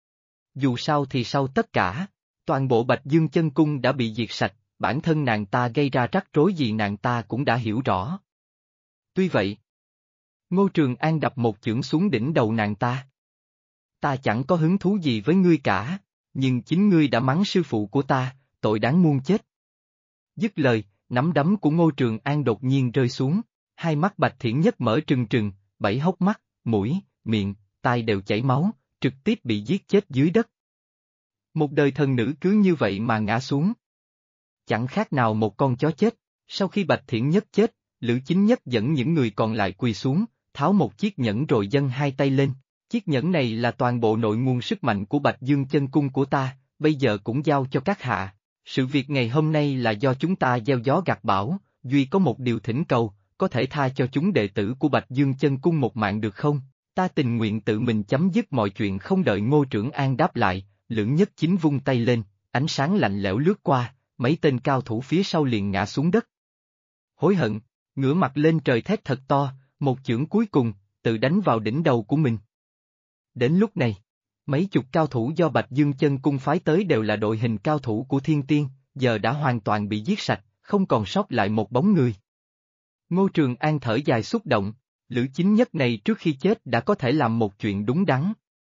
Dù sao thì sau tất cả, toàn bộ Bạch Dương Chân Cung đã bị diệt sạch, bản thân nàng ta gây ra rắc rối gì nàng ta cũng đã hiểu rõ. Tuy vậy, Ngô Trường An đập một chưởng xuống đỉnh đầu nàng ta. Ta chẳng có hứng thú gì với ngươi cả, nhưng chính ngươi đã mắng sư phụ của ta, tội đáng muôn chết. Dứt lời, nắm đấm của Ngô Trường An đột nhiên rơi xuống, hai mắt Bạch Thiển Nhất mở trừng trừng, 7 hốc mắt, mũi, miệng, tai đều chảy máu, trực tiếp bị giết chết dưới đất. Một đời thần nữ cứ như vậy mà ngã xuống. Chẳng khác nào một con chó chết. Sau khi Bạch Thiển Nhất chết, Lữ Chính Nhất dẫn những người còn lại quỳ xuống, tháo một chiếc nhẫn rồi dâng hai tay lên. Chiếc nhẫn này là toàn bộ nội nguồn sức mạnh của Bạch Dương Chân Cung của ta, bây giờ cũng giao cho các hạ. Sự việc ngày hôm nay là do chúng ta gieo gió gặt bão, duy có một điều thỉnh cầu, có thể tha cho chúng đệ tử của Bạch Dương Chân Cung một mạng được không? Ta tình nguyện tự mình chấm dứt mọi chuyện. Không đợi Ngô Trường An đáp lại, Lữ Nhất Chính vung tay lên, ánh sáng lạnh lẽo lướt qua, mấy tên cao thủ phía sau liền ngã xuống đất. Hối hận, ngửa mặt lên trời thét thật to, một chưởng cuối cùng, tự đánh vào đỉnh đầu của mình. Đến lúc này, mấy chục cao thủ do Bạch Dương Chân Cung phái tới đều là đội hình cao thủ của Thiên Tiên, giờ đã hoàn toàn bị giết sạch, không còn sót lại một bóng người. Ngô Trường An thở dài xúc động, Lữ Chính Nhất này trước khi chết đã có thể làm một chuyện đúng đắn.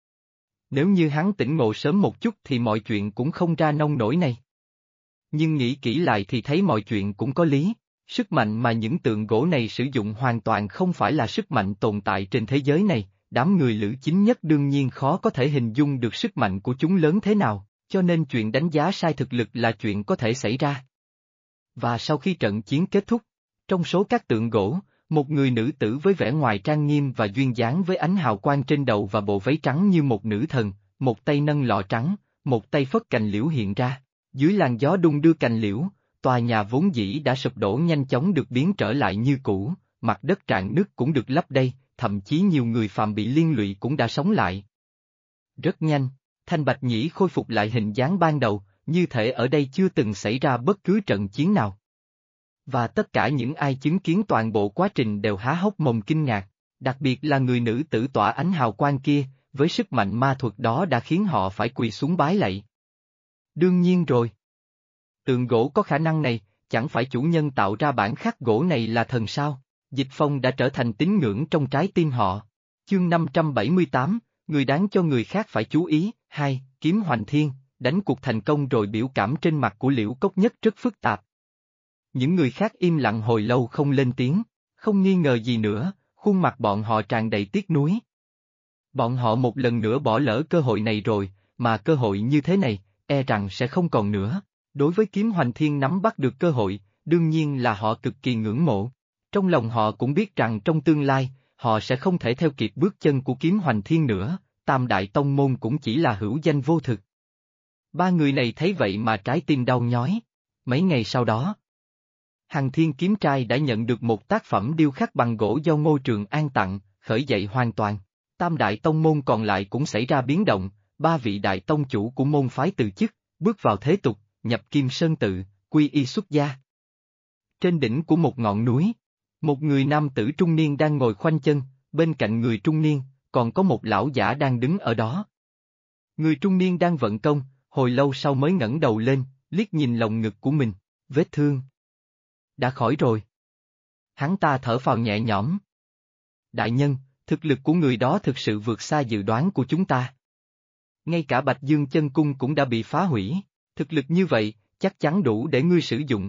Nếu như hắn tỉnh ngộ sớm một chút thì mọi chuyện cũng không ra nông nổi này. Nhưng nghĩ kỹ lại thì thấy mọi chuyện cũng có lý, sức mạnh mà những tượng gỗ này sử dụng hoàn toàn không phải là sức mạnh tồn tại trên thế giới này, đám người Lữ Chính Nhất đương nhiên khó có thể hình dung được sức mạnh của chúng lớn thế nào, cho nên chuyện đánh giá sai thực lực là chuyện có thể xảy ra. Và sau khi trận chiến kết thúc, trong số các tượng gỗ, một người nữ tử với vẻ ngoài trang nghiêm và duyên dáng với ánh hào quang trên đầu và bộ váy trắng như một nữ thần, một tay nâng lọ trắng, một tay phất cành liễu hiện ra. Dưới làn gió đung đưa cành liễu, tòa nhà vốn dĩ đã sụp đổ nhanh chóng được biến trở lại như cũ, mặt đất rạn nứt cũng được lấp đầy, thậm chí nhiều người phàm bị liên lụy cũng đã sống lại. Rất nhanh, Thanh Bạch Nhĩ khôi phục lại hình dáng ban đầu, như thể ở đây chưa từng xảy ra bất cứ trận chiến nào. Và tất cả những ai chứng kiến toàn bộ quá trình đều há hốc mồm kinh ngạc, đặc biệt là người nữ tử tỏa ánh hào quang kia, với sức mạnh ma thuật đó đã khiến họ phải quỳ xuống bái lạy. Đương nhiên rồi. Tượng gỗ có khả năng này, chẳng phải chủ nhân tạo ra bản khắc gỗ này là thần sao? Dịch Phong đã trở thành tín ngưỡng trong trái tim họ. Chương 578, người đáng cho người khác phải chú ý. 2. Kiếm Hoành Thiên, đánh cuộc thành công rồi. Biểu cảm trên mặt của Liễu Cốc Nhất rất phức tạp. Những người khác im lặng hồi lâu không lên tiếng, không nghi ngờ gì nữa, khuôn mặt bọn họ tràn đầy tiếc nuối. Bọn họ một lần nữa bỏ lỡ cơ hội này rồi, mà cơ hội như thế này, e rằng sẽ không còn nữa. Đối với Kiếm Hoành Thiên nắm bắt được cơ hội, đương nhiên là họ cực kỳ ngưỡng mộ. Trong lòng họ cũng biết rằng trong tương lai, họ sẽ không thể theo kịp bước chân của Kiếm Hoành Thiên nữa, Tam Đại Tông Môn cũng chỉ là hữu danh vô thực. Ba người này thấy vậy mà trái tim đau nhói. Mấy ngày sau đó, Hằng Thiên Kiếm Trai đã nhận được một tác phẩm điêu khắc bằng gỗ do Ngô Trường An tặng, khởi dậy hoàn toàn. Tam Đại Tông Môn còn lại cũng xảy ra biến động, ba vị đại tông chủ của môn phái từ chức, bước vào thế tục, nhập Kim Sơn Tự, quy y xuất gia. Trên đỉnh của một ngọn núi, một người nam tử trung niên đang ngồi khoanh chân, bên cạnh người trung niên, còn có một lão giả đang đứng ở đó. Người trung niên đang vận công, hồi lâu sau mới ngẩng đầu lên, liếc nhìn lồng ngực của mình, vết thương đã khỏi rồi. Hắn ta thở phào nhẹ nhõm. Đại nhân, Thực lực của người đó thực sự vượt xa dự đoán của chúng ta. Ngay cả Bạch Dương chân cung cũng đã bị phá hủy, thực lực như vậy, chắc chắn đủ để ngươi sử dụng.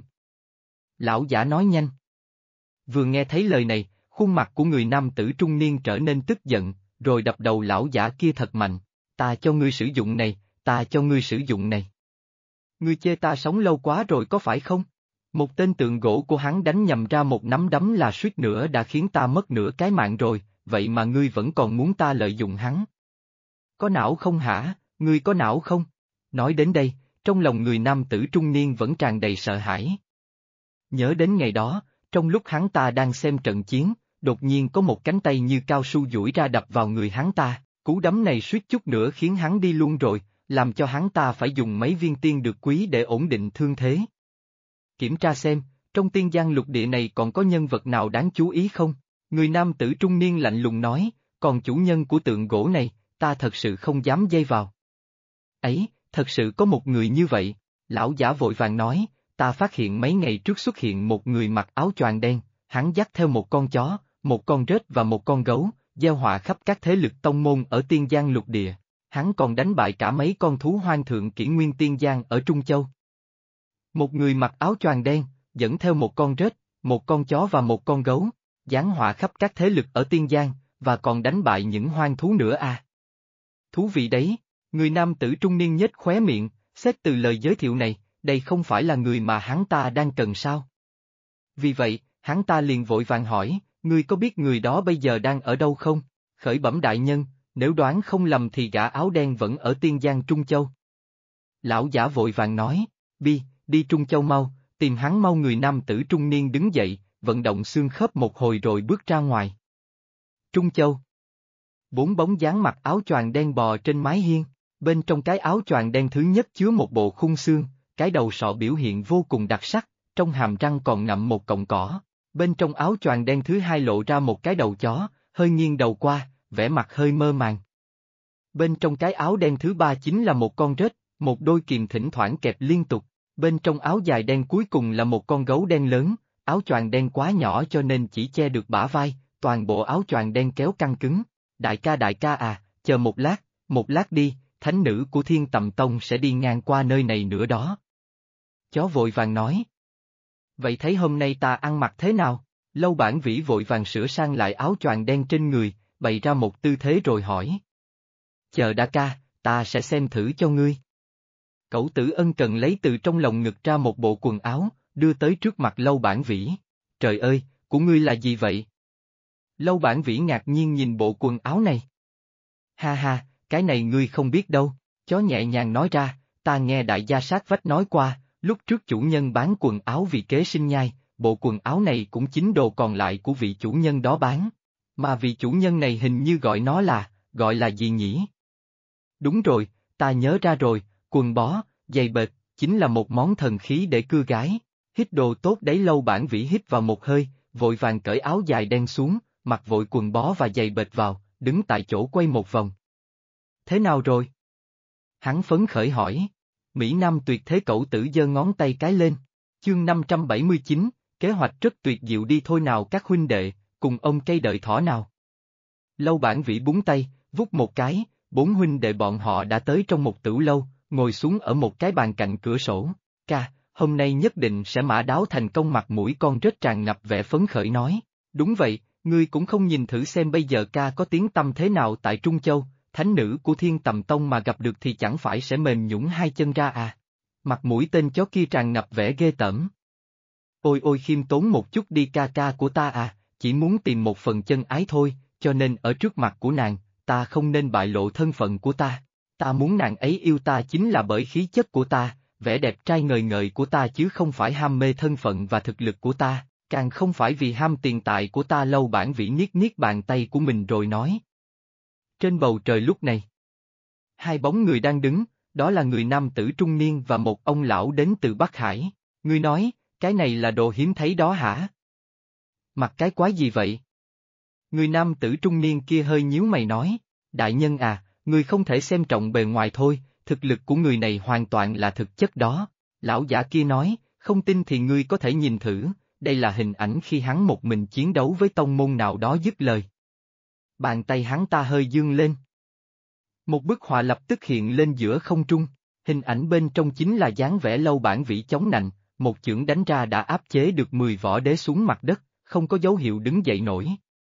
Lão giả nói nhanh. Vừa nghe thấy lời này, khuôn mặt của người nam tử trung niên trở nên tức giận, rồi đập đầu lão giả kia thật mạnh. Ta cho ngươi sử dụng này, ta cho ngươi sử dụng này. Ngươi chê ta sống lâu quá rồi có phải không? Một tên tượng gỗ của hắn đánh nhầm ra một nắm đấm là suýt nữa đã khiến ta mất nửa cái mạng rồi, vậy mà ngươi vẫn còn muốn ta lợi dụng hắn. Có não không hả, ngươi có não không? Nói đến đây, trong lòng người nam tử trung niên vẫn tràn đầy sợ hãi. Nhớ đến ngày đó, trong lúc hắn ta đang xem trận chiến, đột nhiên có một cánh tay như cao su duỗi ra đập vào người hắn ta, cú đấm này suýt chút nữa khiến hắn đi luôn rồi, làm cho hắn ta phải dùng mấy viên tiên dược quý để ổn định thương thế. Kiểm tra xem, trong tiên giang lục địa này còn có nhân vật nào đáng chú ý không? Người nam tử trung niên lạnh lùng nói, còn chủ nhân của tượng gỗ này, ta thật sự không dám dây vào. Ấy, thật sự có một người như vậy, lão giả vội vàng nói, ta phát hiện mấy ngày trước xuất hiện một người mặc áo choàng đen, hắn dắt theo một con chó, một con rết và một con gấu, gieo họa khắp các thế lực tông môn ở tiên giang lục địa, hắn còn đánh bại cả mấy con thú hoang thượng kỷ nguyên tiên giang ở Trung Châu. Một người mặc áo choàng đen, dẫn theo một con rết, một con chó và một con gấu, giáng họa khắp các thế lực ở tiên giang, và còn đánh bại những hoang thú nữa à. Thú vị đấy, người nam tử trung niên nhếch khóe miệng, xét từ lời giới thiệu này, đây không phải là người mà hắn ta đang cần sao? Vì vậy, hắn ta liền vội vàng hỏi, ngươi có biết người đó bây giờ đang ở đâu không? Khởi bẩm đại nhân, nếu đoán không lầm thì gã áo đen vẫn ở tiên giang Trung Châu. Lão giả vội vàng nói, đi Trung Châu mau, tìm hắn mau. Người nam tử trung niên đứng dậy, vận động xương khớp một hồi rồi bước ra ngoài. Trung Châu. 4 bóng dáng mặc áo choàng đen bò trên mái hiên, bên trong cái áo choàng đen thứ nhất chứa một bộ khung xương, cái đầu sọ biểu hiện vô cùng đặc sắc, trong hàm răng còn ngậm một cọng cỏ. Bên trong áo choàng đen thứ hai lộ ra một cái đầu chó, hơi nghiêng đầu qua, vẻ mặt hơi mơ màng. Bên trong cái áo đen thứ ba chính là một con rết, một đôi kìm thỉnh thoảng kẹp liên tục. Bên trong áo dài đen cuối cùng là một con gấu đen lớn, áo choàng đen quá nhỏ cho nên chỉ che được bả vai, toàn bộ áo choàng đen kéo căng cứng. Đại ca à, chờ một lát đi, thánh nữ của Thiên Tầm Tông sẽ đi ngang qua nơi này nữa đó. Chó vội vàng nói. Vậy thấy hôm nay ta ăn mặc thế nào? Lâu Bản Vĩ vội vàng sửa sang lại áo choàng đen trên người, bày ra một tư thế rồi hỏi. Chờ đã ca, ta sẽ xem thử cho ngươi. Cẩu Tử ân cần lấy từ trong lồng ngực ra một bộ quần áo, đưa tới trước mặt Lâu Bản Vĩ. Trời ơi, của ngươi là gì vậy? Lâu Bản Vĩ ngạc nhiên nhìn bộ quần áo này. Ha, cái này ngươi không biết đâu, chó nhẹ nhàng nói ra, ta nghe đại gia sát vách nói qua, lúc trước chủ nhân bán quần áo vì kế sinh nhai, bộ quần áo này cũng chính đồ còn lại của vị chủ nhân đó bán. Mà vị chủ nhân này hình như gọi là gì nhỉ? Đúng rồi, ta nhớ ra rồi, quần bó, giày bệt, chính là một món thần khí để cưa gái. Hít đồ tốt đấy. Lâu Bản Vĩ hít vào một hơi, vội vàng cởi áo dài đen xuống, mặc vội quần bó và giày bệt vào, đứng tại chỗ quay một vòng. Thế nào rồi? Hắn phấn khởi hỏi. Mỹ Nam tuyệt thế Cẩu Tử giơ ngón tay cái lên. Chương 579, kế hoạch rất tuyệt diệu đi thôi nào các huynh đệ, cùng ông cây đợi thỏ nào. Lâu Bản Vĩ búng tay, vút một cái, 4 huynh đệ bọn họ đã tới trong một tửu lâu, ngồi xuống ở một cái bàn cạnh cửa sổ. Ca, hôm nay nhất định sẽ mã đáo thành công. Mặt mũi con rết tràn ngập vẻ phấn khởi nói. Đúng vậy, ngươi cũng không nhìn thử xem bây giờ ca có tiếng tăm thế nào tại Trung Châu, thánh nữ của Thiên Tầm Tông mà gặp được thì chẳng phải sẽ mềm nhũn hai chân ra à. Mặt mũi tên chó kia tràn ngập vẻ ghê tởm. Ôi khiêm tốn một chút đi ca của ta à, chỉ muốn tìm một phần chân ái thôi, cho nên ở trước mặt của nàng, ta không nên bại lộ thân phận của ta. Ta muốn nàng ấy yêu ta chính là bởi khí chất của ta, vẻ đẹp trai ngời ngời của ta chứ không phải ham mê thân phận và thực lực của ta, càng không phải vì ham tiền tài của ta. Lâu Bản Vĩ niết bàn tay của mình rồi nói. Trên bầu trời lúc này, 2 bóng người đang đứng, đó là người nam tử trung niên và một ông lão đến từ Bắc Hải. Ngươi nói, cái này là đồ hiếm thấy đó hả? Mặc cái quái gì vậy? Người nam tử trung niên kia hơi nhíu mày nói, đại nhân à, ngươi không thể xem trọng bề ngoài thôi, thực lực của người này hoàn toàn là thực chất đó. Lão giả kia nói, không tin thì ngươi có thể nhìn thử, đây là hình ảnh khi hắn một mình chiến đấu với tông môn nào đó. Dứt lời, Bàn tay hắn ta hơi dương lên. Một bức họa lập tức hiện lên giữa không trung, hình ảnh bên trong chính là dáng vẻ Lâu Bản Vĩ chống nạnh, một chưởng đánh ra đã áp chế được 10 võ đế xuống mặt đất, không có dấu hiệu đứng dậy nổi.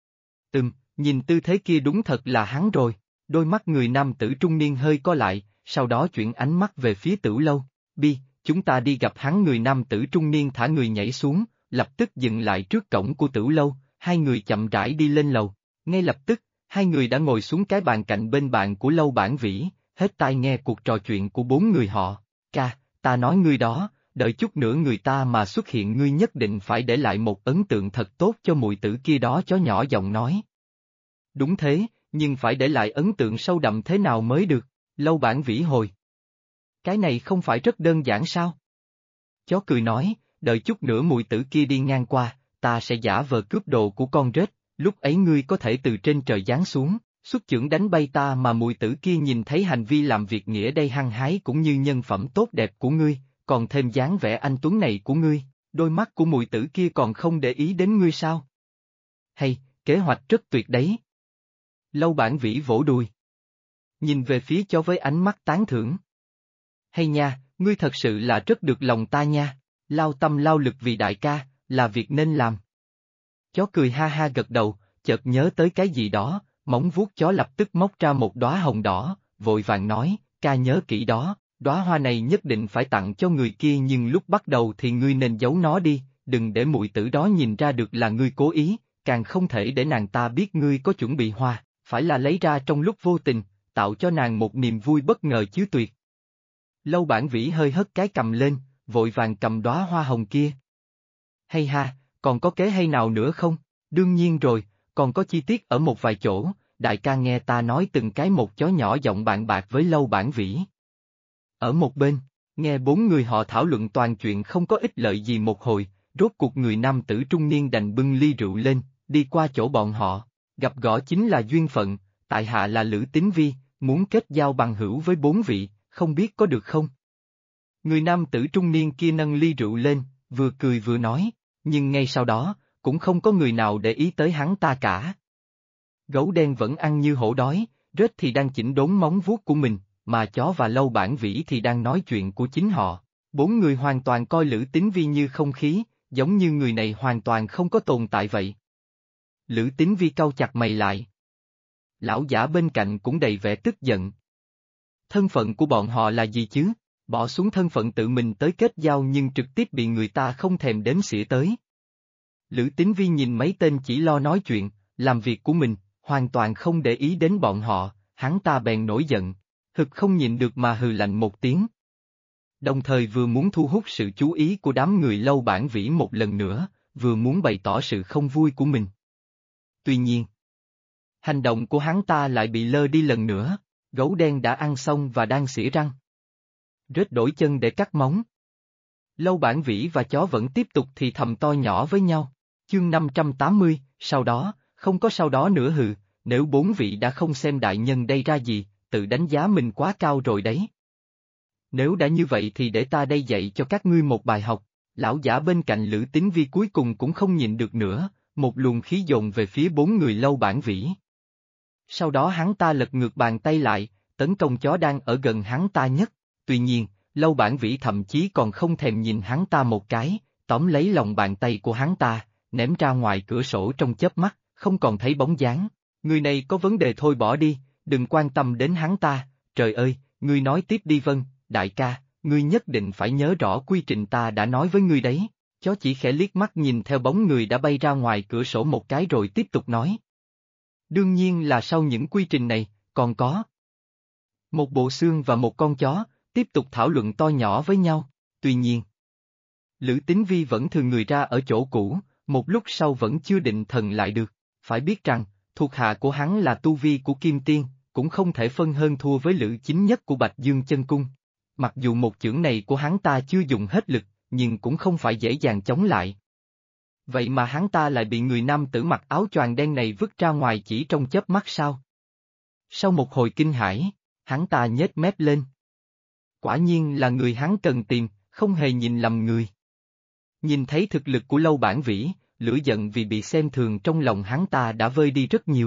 Nhìn tư thế kia đúng thật là hắn rồi, đôi mắt người nam tử trung niên hơi co lại, sau đó chuyển ánh mắt về phía Tửu Lâu. Chúng ta đi gặp hắn. Người nam tử trung niên thả người nhảy xuống, lập tức dừng lại trước cổng của Tửu Lâu, hai người chậm rãi đi lên lầu, ngay lập tức, hai người đã ngồi xuống cái bàn cạnh bên bạn của Lâu Bản Vĩ, hết tai nghe cuộc trò chuyện của bốn người họ. Ta nói ngươi đó, đợi chút nữa người ta mà xuất hiện ngươi nhất định phải để lại một ấn tượng thật tốt cho mùi tử kia đó. Chó nhỏ giọng nói. Đúng thế, nhưng phải để lại ấn tượng sâu đậm thế nào mới được, Lâu Bản Vĩ hồi. Cái này không phải rất đơn giản sao? Chó cười nói, đợi chút nữa mùi tử kia đi ngang qua, ta sẽ giả vờ cướp đồ của con rết, lúc ấy ngươi có thể từ trên trời giáng xuống, xuất chưởng đánh bay ta mà mùi tử kia nhìn thấy hành vi làm việc nghĩa đây hăng hái cũng như nhân phẩm tốt đẹp của ngươi, còn thêm dáng vẻ anh tuấn này của ngươi, đôi mắt của mùi tử kia còn không để ý đến ngươi sao? Hay, kế hoạch rất tuyệt đấy. Lâu Bản Vĩ vỗ đùi. Nhìn về phía chó với ánh mắt tán thưởng. Hay nha, ngươi thật sự là rất được lòng ta nha, lao tâm lao lực vì đại ca, là việc nên làm. Chó cười ha ha gật đầu, chợt nhớ tới cái gì đó, móng vuốt chó lập tức móc ra một đóa hồng đỏ, vội vàng nói, ca nhớ kỹ đó, đóa hoa này nhất định phải tặng cho người kia nhưng lúc bắt đầu thì ngươi nên giấu nó đi, đừng để muội tử đó nhìn ra được là ngươi cố ý, càng không thể để nàng ta biết ngươi có chuẩn bị hoa, phải là lấy ra trong lúc vô tình, tạo cho nàng một niềm vui bất ngờ chứ tuyệt. Lâu Bản Vĩ hơi hất cái cầm lên, vội vàng cầm đóa hoa hồng kia. Hay ha, còn có kế hay nào nữa không? Đương nhiên rồi, còn có chi tiết ở một vài chỗ, đại ca nghe ta nói từng cái một. Chó nhỏ giọng bạn bạc với Lâu Bản Vĩ. Ở một bên, nghe bốn người họ thảo luận toàn chuyện không có ích lợi gì một hồi, rốt cuộc người nam tử trung niên đành bưng ly rượu lên, đi qua chỗ bọn họ, gặp gỡ chính là duyên phận, tại hạ là Lữ Tín Vi, muốn kết giao bằng hữu với bốn vị, không biết có được không? Người nam tử trung niên kia nâng ly rượu lên, vừa cười vừa nói, nhưng ngay sau đó, cũng không có người nào để ý tới hắn ta cả. Gấu đen vẫn ăn như hổ đói, rết thì đang chỉnh đốn móng vuốt của mình, mà chó và Lâu Bản Vĩ thì đang nói chuyện của chính họ. Bốn người hoàn toàn coi Lữ Tín Vi như không khí, giống như người này hoàn toàn không có tồn tại vậy. Lữ Tín Vi cau chặt mày lại. Lão giả bên cạnh cũng đầy vẻ tức giận. Thân phận của bọn họ là gì chứ? Bỏ xuống thân phận tự mình tới kết giao nhưng trực tiếp bị người ta không thèm đếm xỉa tới. Lữ Tín Vi nhìn mấy tên chỉ lo nói chuyện, làm việc của mình, hoàn toàn không để ý đến bọn họ, hắn ta bèn nổi giận, hực không nhịn được mà hừ lạnh một tiếng. Đồng thời vừa muốn thu hút sự chú ý của đám người Lâu Bản Vĩ một lần nữa, vừa muốn bày tỏ sự không vui của mình. Tuy nhiên, hành động của hắn ta lại bị lơ đi lần nữa, gấu đen đã ăn xong và đang xỉa răng. Rết đổi chân để cắt móng. Lâu Bản Vĩ và chó vẫn tiếp tục thì thầm to nhỏ với nhau. Chương 580, sau đó, không có sau đó nữa hừ, nếu bốn vị đã không xem đại nhân đây ra gì, tự đánh giá mình quá cao rồi đấy. Nếu đã như vậy thì để ta đây dạy cho các ngươi một bài học. Lão giả bên cạnh Lữ Tín Vi cuối cùng cũng không nhịn được nữa, một luồng khí dồn về phía bốn người Lâu Bản Vĩ. Sau đó hắn ta lật ngược bàn tay lại, tấn công chó đang ở gần hắn ta nhất. Tuy nhiên, Lâu Bản Vĩ thậm chí còn không thèm nhìn hắn ta một cái, tóm lấy lòng bàn tay của hắn ta, ném ra ngoài cửa sổ trong chớp mắt, không còn thấy bóng dáng. Người này có vấn đề thôi bỏ đi, đừng quan tâm đến hắn ta. Trời ơi, ngươi nói tiếp đi. Vâng, đại ca, ngươi nhất định phải nhớ rõ quy trình ta đã nói với ngươi đấy. Chó chỉ khẽ liếc mắt nhìn theo bóng người đã bay ra ngoài cửa sổ một cái rồi tiếp tục nói. Đương nhiên là sau những quy trình này, còn có một bộ xương và một con chó, tiếp tục thảo luận to nhỏ với nhau. Tuy nhiên, Lữ Tín Vi vẫn thường người ra ở chỗ cũ, một lúc sau vẫn chưa định thần lại được. Phải biết rằng, thuộc hạ của hắn là tu vi của Kim Tiên, cũng không thể phân hơn thua với Lữ Chính Nhất của Bạch Dương Chân Cung. Mặc dù một chưởng này của hắn ta chưa dùng hết lực, nhưng cũng không phải dễ dàng chống lại. Vậy mà hắn ta lại bị người nam tử mặc áo choàng đen này vứt ra ngoài chỉ trong chớp mắt sao? Sau một hồi kinh hãi, hắn ta nhếch mép lên. Quả nhiên là người hắn cần tìm, không hề nhìn lầm người. Nhìn thấy thực lực của Lâu Bản Vĩ, lửa giận vì bị xem thường trong lòng hắn ta đã vơi đi rất nhiều.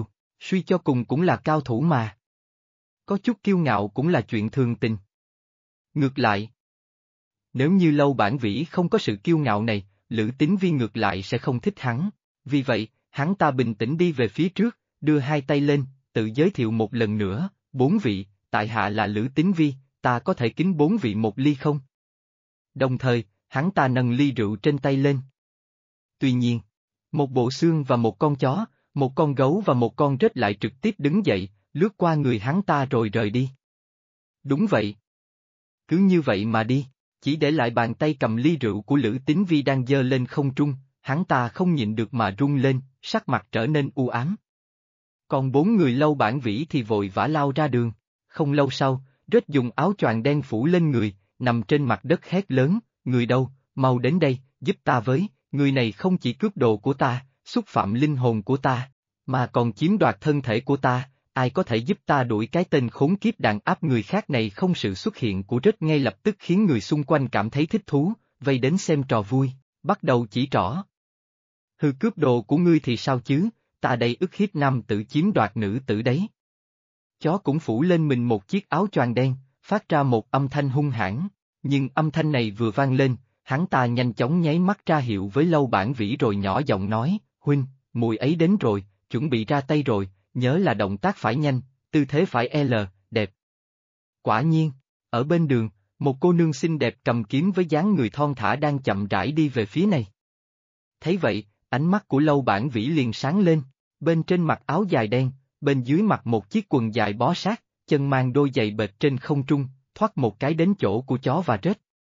Suy cho cùng cũng là cao thủ mà. Có chút kiêu ngạo cũng là chuyện thường tình. Ngược lại, nếu như Lâu Bản Vĩ không có sự kiêu ngạo này, Lữ Tín Vi ngược lại sẽ không thích hắn. Vì vậy, hắn ta bình tĩnh đi về phía trước, đưa hai tay lên, tự giới thiệu một lần nữa, bốn vị, tại hạ là Lữ Tín Vi, ta có thể kính bốn vị một ly không? Đồng thời, hắn ta nâng ly rượu trên tay lên. Tuy nhiên, một bộ xương và một con chó, một con gấu và một con rết lại trực tiếp đứng dậy, lướt qua người hắn ta rồi rời đi. Đúng vậy. Cứ như vậy mà đi, chỉ để lại bàn tay cầm ly rượu của Lữ Tín Vi đang giơ lên không trung, hắn ta không nhịn được mà rung lên, sắc mặt trở nên u ám. Còn bốn người Lâu Bản Vĩ thì vội vã lao ra đường. Không lâu sau, rết dùng áo choàng đen phủ lên người, nằm trên mặt đất hét lớn, người đâu, mau đến đây, giúp ta với, người này không chỉ cướp đồ của ta, xúc phạm linh hồn của ta, mà còn chiếm đoạt thân thể của ta, ai có thể giúp ta đuổi cái tên khốn kiếp đàn áp người khác này không? Sự xuất hiện của rết ngay lập tức khiến người xung quanh cảm thấy thích thú, vây đến xem trò vui, bắt đầu chỉ trỏ. Hư, cướp đồ của ngươi thì sao chứ, ta đây ức hiếp nam tử chiếm đoạt nữ tử đấy. Chó cũng phủ lên mình một chiếc áo choàng đen, phát ra một âm thanh hung hãn, nhưng âm thanh này vừa vang lên, hắn ta nhanh chóng nháy mắt ra hiệu với Lâu Bản Vĩ rồi nhỏ giọng nói, huynh, mùi ấy đến rồi, chuẩn bị ra tay rồi, nhớ là động tác phải nhanh, tư thế phải đẹp. Quả nhiên, ở bên đường, một cô nương xinh đẹp cầm kiếm với dáng người thon thả đang chậm rãi đi về phía này. Thấy vậy, ánh mắt của Lâu Bản Vĩ liền sáng lên, bên trên mặc áo dài đen, bên dưới mặc một chiếc quần dài bó sát, chân mang đôi giày bệt trên không trung, thoát một cái đến chỗ của chó và rết.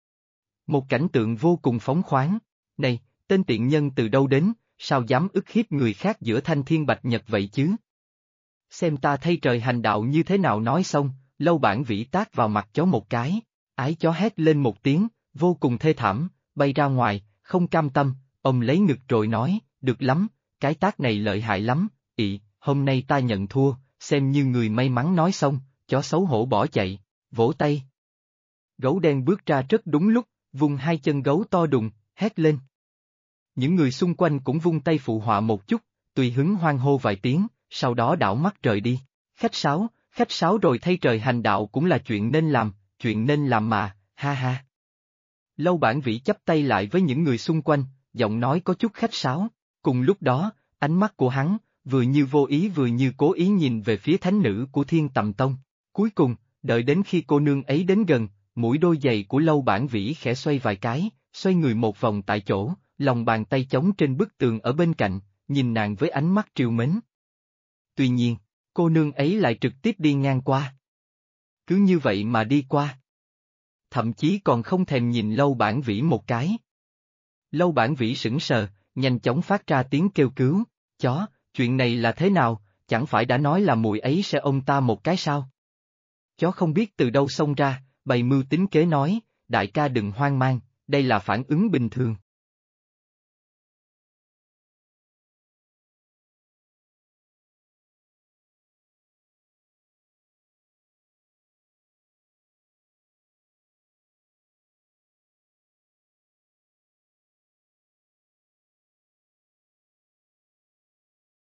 Một cảnh tượng vô cùng phóng khoáng, này, tên tiện nhân từ đâu đến, sao dám ức hiếp người khác giữa thanh thiên bạch nhật vậy chứ? Xem ta thay trời hành đạo như thế nào. Nói xong, Lâu Bản Vĩ tát vào mặt chó một cái, ái chó hét lên một tiếng, vô cùng thê thảm, bay ra ngoài, không cam tâm, ông lấy ngực rồi nói, được lắm, cái tát này lợi hại lắm, hôm nay ta nhận thua, xem như người may mắn. Nói xong, chó xấu hổ bỏ chạy, vỗ tay. Gấu đen bước ra rất đúng lúc, vung hai chân gấu to đùng, hét lên. Những người xung quanh cũng vung tay phụ họa một chút, tùy hứng hoan hô vài tiếng, sau đó đảo mắt rời đi. Khách sáo rồi thay trời hành đạo cũng là chuyện nên làm mà, ha ha. Lâu Bản Vĩ chắp tay lại với những người xung quanh, giọng nói có chút khách sáo. Cùng lúc đó, ánh mắt của hắn, vừa như vô ý vừa như cố ý nhìn về phía thánh nữ của Thiên Tầm Tông. Cuối cùng, đợi đến khi cô nương ấy đến gần, mũi đôi giày của Lâu Bản Vĩ khẽ xoay vài cái, xoay người một vòng tại chỗ, lòng bàn tay chống trên bức tường ở bên cạnh, nhìn nàng với ánh mắt trìu mến. Tuy nhiên, cô nương ấy lại trực tiếp đi ngang qua. Cứ như vậy mà đi qua. Thậm chí còn không thèm nhìn Lâu Bản Vĩ một cái. Lâu Bản Vĩ sững sờ, nhanh chóng phát ra tiếng kêu cứu, chó, chuyện này là thế nào, chẳng phải đã nói là muội ấy sẽ ôm ta một cái sao? Chó không biết từ đâu xông ra, bày mưu tính kế nói, đại ca đừng hoang mang, đây là phản ứng bình thường.